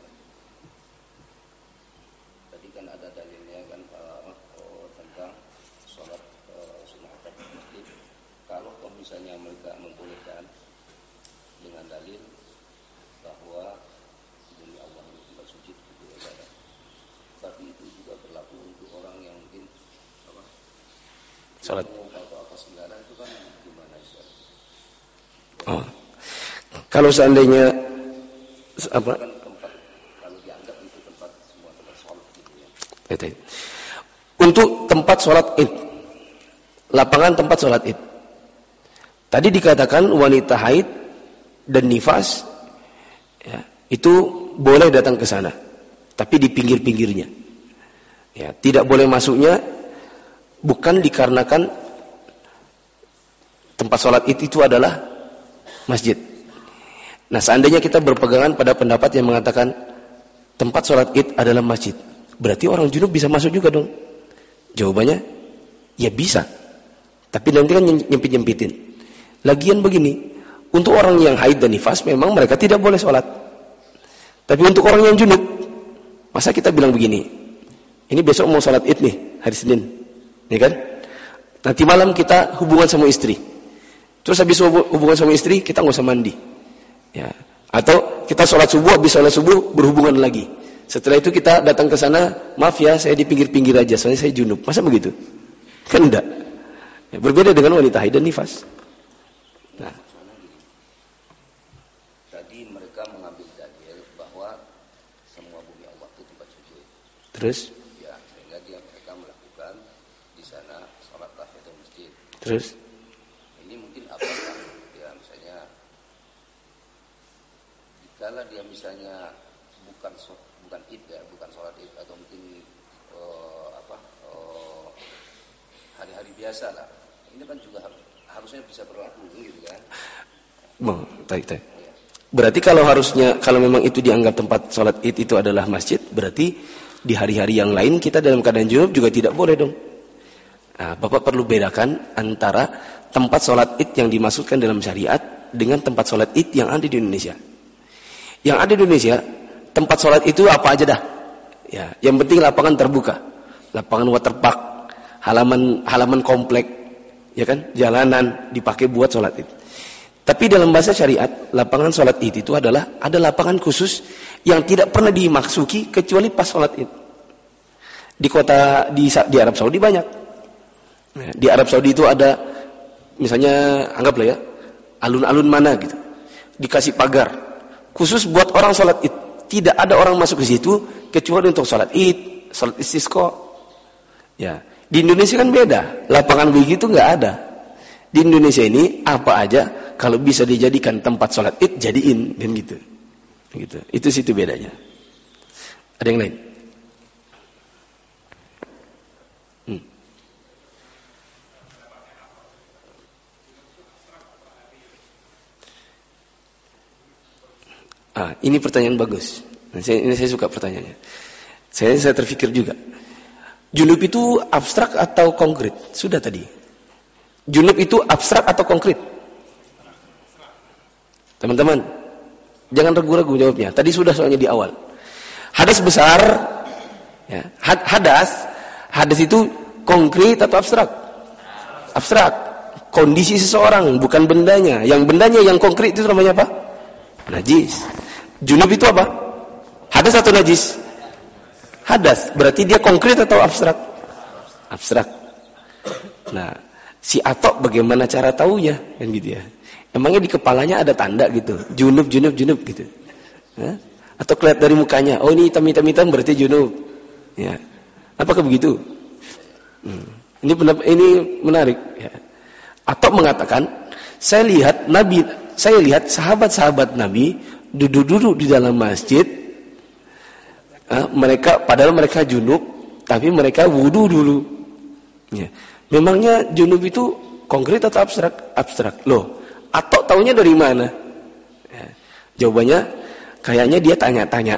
Tadi kan ada dalilnya kan oh, tentang sholat uh, sunnah tahiyatul masjid. Kalau misalnya mereka membolehkan dengan dalil bahwa demi Allah ini tempat suci itu ibadah, tapi itu juga berlaku untuk orang yang mungkin apa?
Sholat.
Atau apa segala itu kan gimana sih?
Oh. Kalau seandainya apa?
Kan tempat kalau dianggap itu tempat semua tempat sholat gitu ya.
Betul. Untuk tempat sholat id, lapangan tempat sholat id. Tadi dikatakan wanita haid dan nifas, ya, itu boleh datang ke sana, tapi di pinggir-pinggirnya. Ya, tidak boleh masuknya, bukan dikarenakan tempat sholat id itu adalah masjid. Nah, seandainya kita berpegangan pada pendapat yang mengatakan tempat sholat id adalah masjid, berarti orang junub bisa masuk juga dong? Jawabannya, ya bisa. Tapi nanti kan nyempit-nyempitin. Lagian begini, untuk orang yang haid dan nifas memang mereka tidak boleh sholat. Tapi untuk orang yang junub, masa kita bilang begini, ini besok mau sholat id nih, hari Senin, ya kan? Nanti malam kita hubungan sama istri. Terus habis hubungan sama istri, kita nggak usah mandi. Ya. Atau kita sholat subuh, habis sholat subuh berhubungan lagi. Setelah itu kita datang ke sana, maaf ya, saya di pinggir-pinggir aja, soalnya saya junub. Masa begitu? Kan enggak. Ya, berbeda dengan wanita haid dan nifas. Nah.
Tadi mereka mengambil dalil bahwa semua bumi Allah itu tempat suci.
Terus?
Ya, sehingga dia mereka melakukan di sana sholat tahiyatul masjid.
Terus?
Ini mungkin apakah ya misalnya kalau dia misalnya bukan bukan id ya, bukan sholat id atau mungkin uh, apa uh, hari-hari biasa lah. Ini kan juga harus, harusnya bisa berlaku gitu kan.
Mau, taik, taik. Berarti kalau harusnya, kalau memang itu dianggap tempat sholat id itu adalah masjid, berarti di hari-hari yang lain kita dalam keadaan junub juga tidak boleh dong. Nah, Bapak perlu bedakan antara tempat sholat id yang dimaksudkan dalam syariat dengan tempat sholat id yang ada di Indonesia. Yang ada di Indonesia, tempat sholat itu apa aja dah. Ya, yang penting lapangan terbuka, lapangan waterpark, halaman halaman komplek, ya kan, jalanan dipakai buat sholat id. Tapi dalam bahasa syariat, lapangan sholat id itu adalah ada lapangan khusus yang tidak pernah dimasuki kecuali pas sholat id. Di kota di, di Arab Saudi banyak. Nah, di Arab Saudi itu ada, misalnya anggaplah ya, alun-alun mana gitu, dikasih pagar khusus buat orang sholat id. Tidak ada orang masuk ke situ kecuali untuk sholat id, sholat istisqa. Ya, di Indonesia kan beda, lapangan begitu nggak ada. Di Indonesia ini apa aja kalau bisa dijadikan tempat sholat id jadiin, dan gitu. Gitu. Itu situ bedanya. Ada yang lain? Hmm. Ah, ini pertanyaan bagus. Nah, saya, ini saya suka pertanyaannya. Saya saya terfikir juga. Junub itu abstrak atau konkret? Sudah tadi. Junub itu abstrak atau konkret? Teman-teman, jangan ragu-ragu jawabnya. Tadi sudah soalnya di awal. Hadas besar, ya, hadas, hadas itu konkret atau abstrak? Abstrak. Kondisi seseorang, bukan bendanya. Yang bendanya yang konkret itu namanya apa? Najis. Junub itu apa? Hadas atau najis? Hadas. Berarti dia konkret atau abstrak? Abstrak. Nah, si Atok bagaimana cara taunya? Kan gitu ya. Emangnya di kepalanya ada tanda gitu? Junub, junub, junub gitu. Hah? Atau kelihatan dari mukanya, oh ini hitam-hitam-hitam berarti junub. Ya. Apakah begitu? Hmm. Ini benar, ini menarik. Ya. Atok mengatakan, saya lihat Nabi, saya lihat sahabat-sahabat Nabi duduk-duduk di dalam masjid. Ah, mereka, padahal mereka junub, tapi mereka wudu dulu. Ya. Memangnya junub itu konkret atau abstrak? Abstrak. Loh, Atok taunya dari mana? Ya. Jawabannya, kayaknya dia tanya-tanya.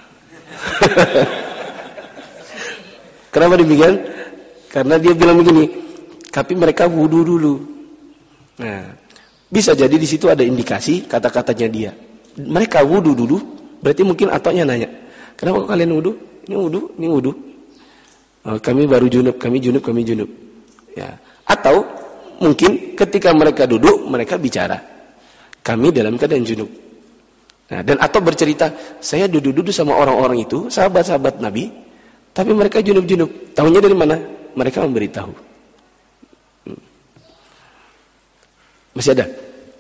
Kenapa demikian? Karena dia bilang begini, tapi mereka wudu dulu. Nah, bisa jadi di situ ada indikasi kata-katanya dia. Mereka wudu dulu, berarti mungkin Atoknya nanya, kenapa kalian wudu? Ini wudu, ini wudu. Oh, kami baru junub, kami junub, kami junub. Ya. Atau mungkin ketika mereka duduk, mereka bicara, kami dalam keadaan junub. Nah, dan atau bercerita, saya duduk-duduk sama orang-orang itu, sahabat-sahabat Nabi, tapi mereka junub-junub. Tahunya dari mana? Mereka memberitahu. Hmm. Masih ada?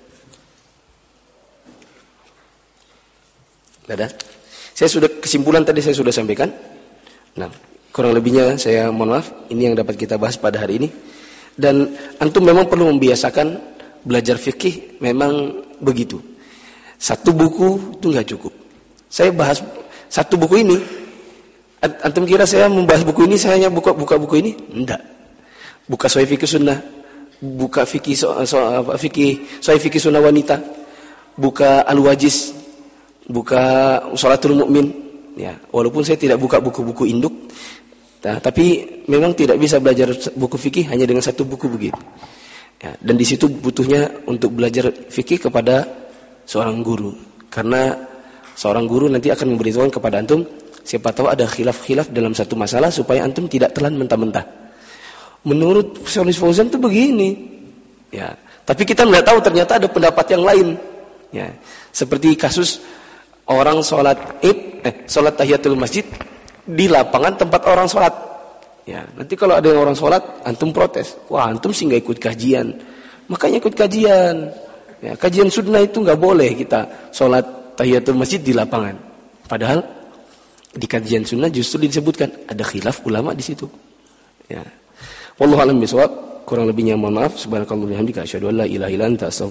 Tidak ada? Saya sudah, kesimpulan tadi saya sudah sampaikan. Nah, kurang lebihnya saya mohon maaf, ini yang dapat kita bahas pada hari ini. Dan antum memang perlu membiasakan belajar fikih, memang begitu. Satu buku itu nggak cukup. Saya bahas satu buku ini. Antum kira saya membahas buku ini, saya hanya buka buka buku ini? Enggak. Buka Sahih Fikih Sunnah, buka fikih so, so, apa, fikih Sahih Fikih Sunnah wanita, buka Al-Wajiz, buka Shalatul Mukmin. Ya, walaupun saya tidak buka buku-buku induk, nah, tapi memang tidak bisa belajar buku fikih hanya dengan satu buku begitu. Ya, dan di situ butuhnya untuk belajar fikih kepada seorang guru, karena seorang guru nanti akan memberitahukan kepada antum, siapa tahu ada khilaf-khilaf dalam satu masalah supaya antum tidak telan mentah-mentah. Menurut Syaikhul Fauzan itu begini, ya. Tapi kita nggak tahu ternyata ada pendapat yang lain, ya. Seperti kasus orang sholat id, eh, sholat tahiyatul masjid di lapangan tempat orang sholat. Ya, nanti kalau ada yang orang sholat, antum protes. Wah, antum sih nggak ikut kajian. Makanya ikut kajian. Ya, kajian sunnah itu nggak boleh kita sholat tahiyatul masjid di lapangan. Padahal di kajian sunnah justru disebutkan ada khilaf ulama di situ. Ya. Wallahu a'lam bishawab. Kurang lebihnya mohon maaf. Subhanakallahumma wa bihamdika asyhadu an la ilaha illa anta astaghfiruka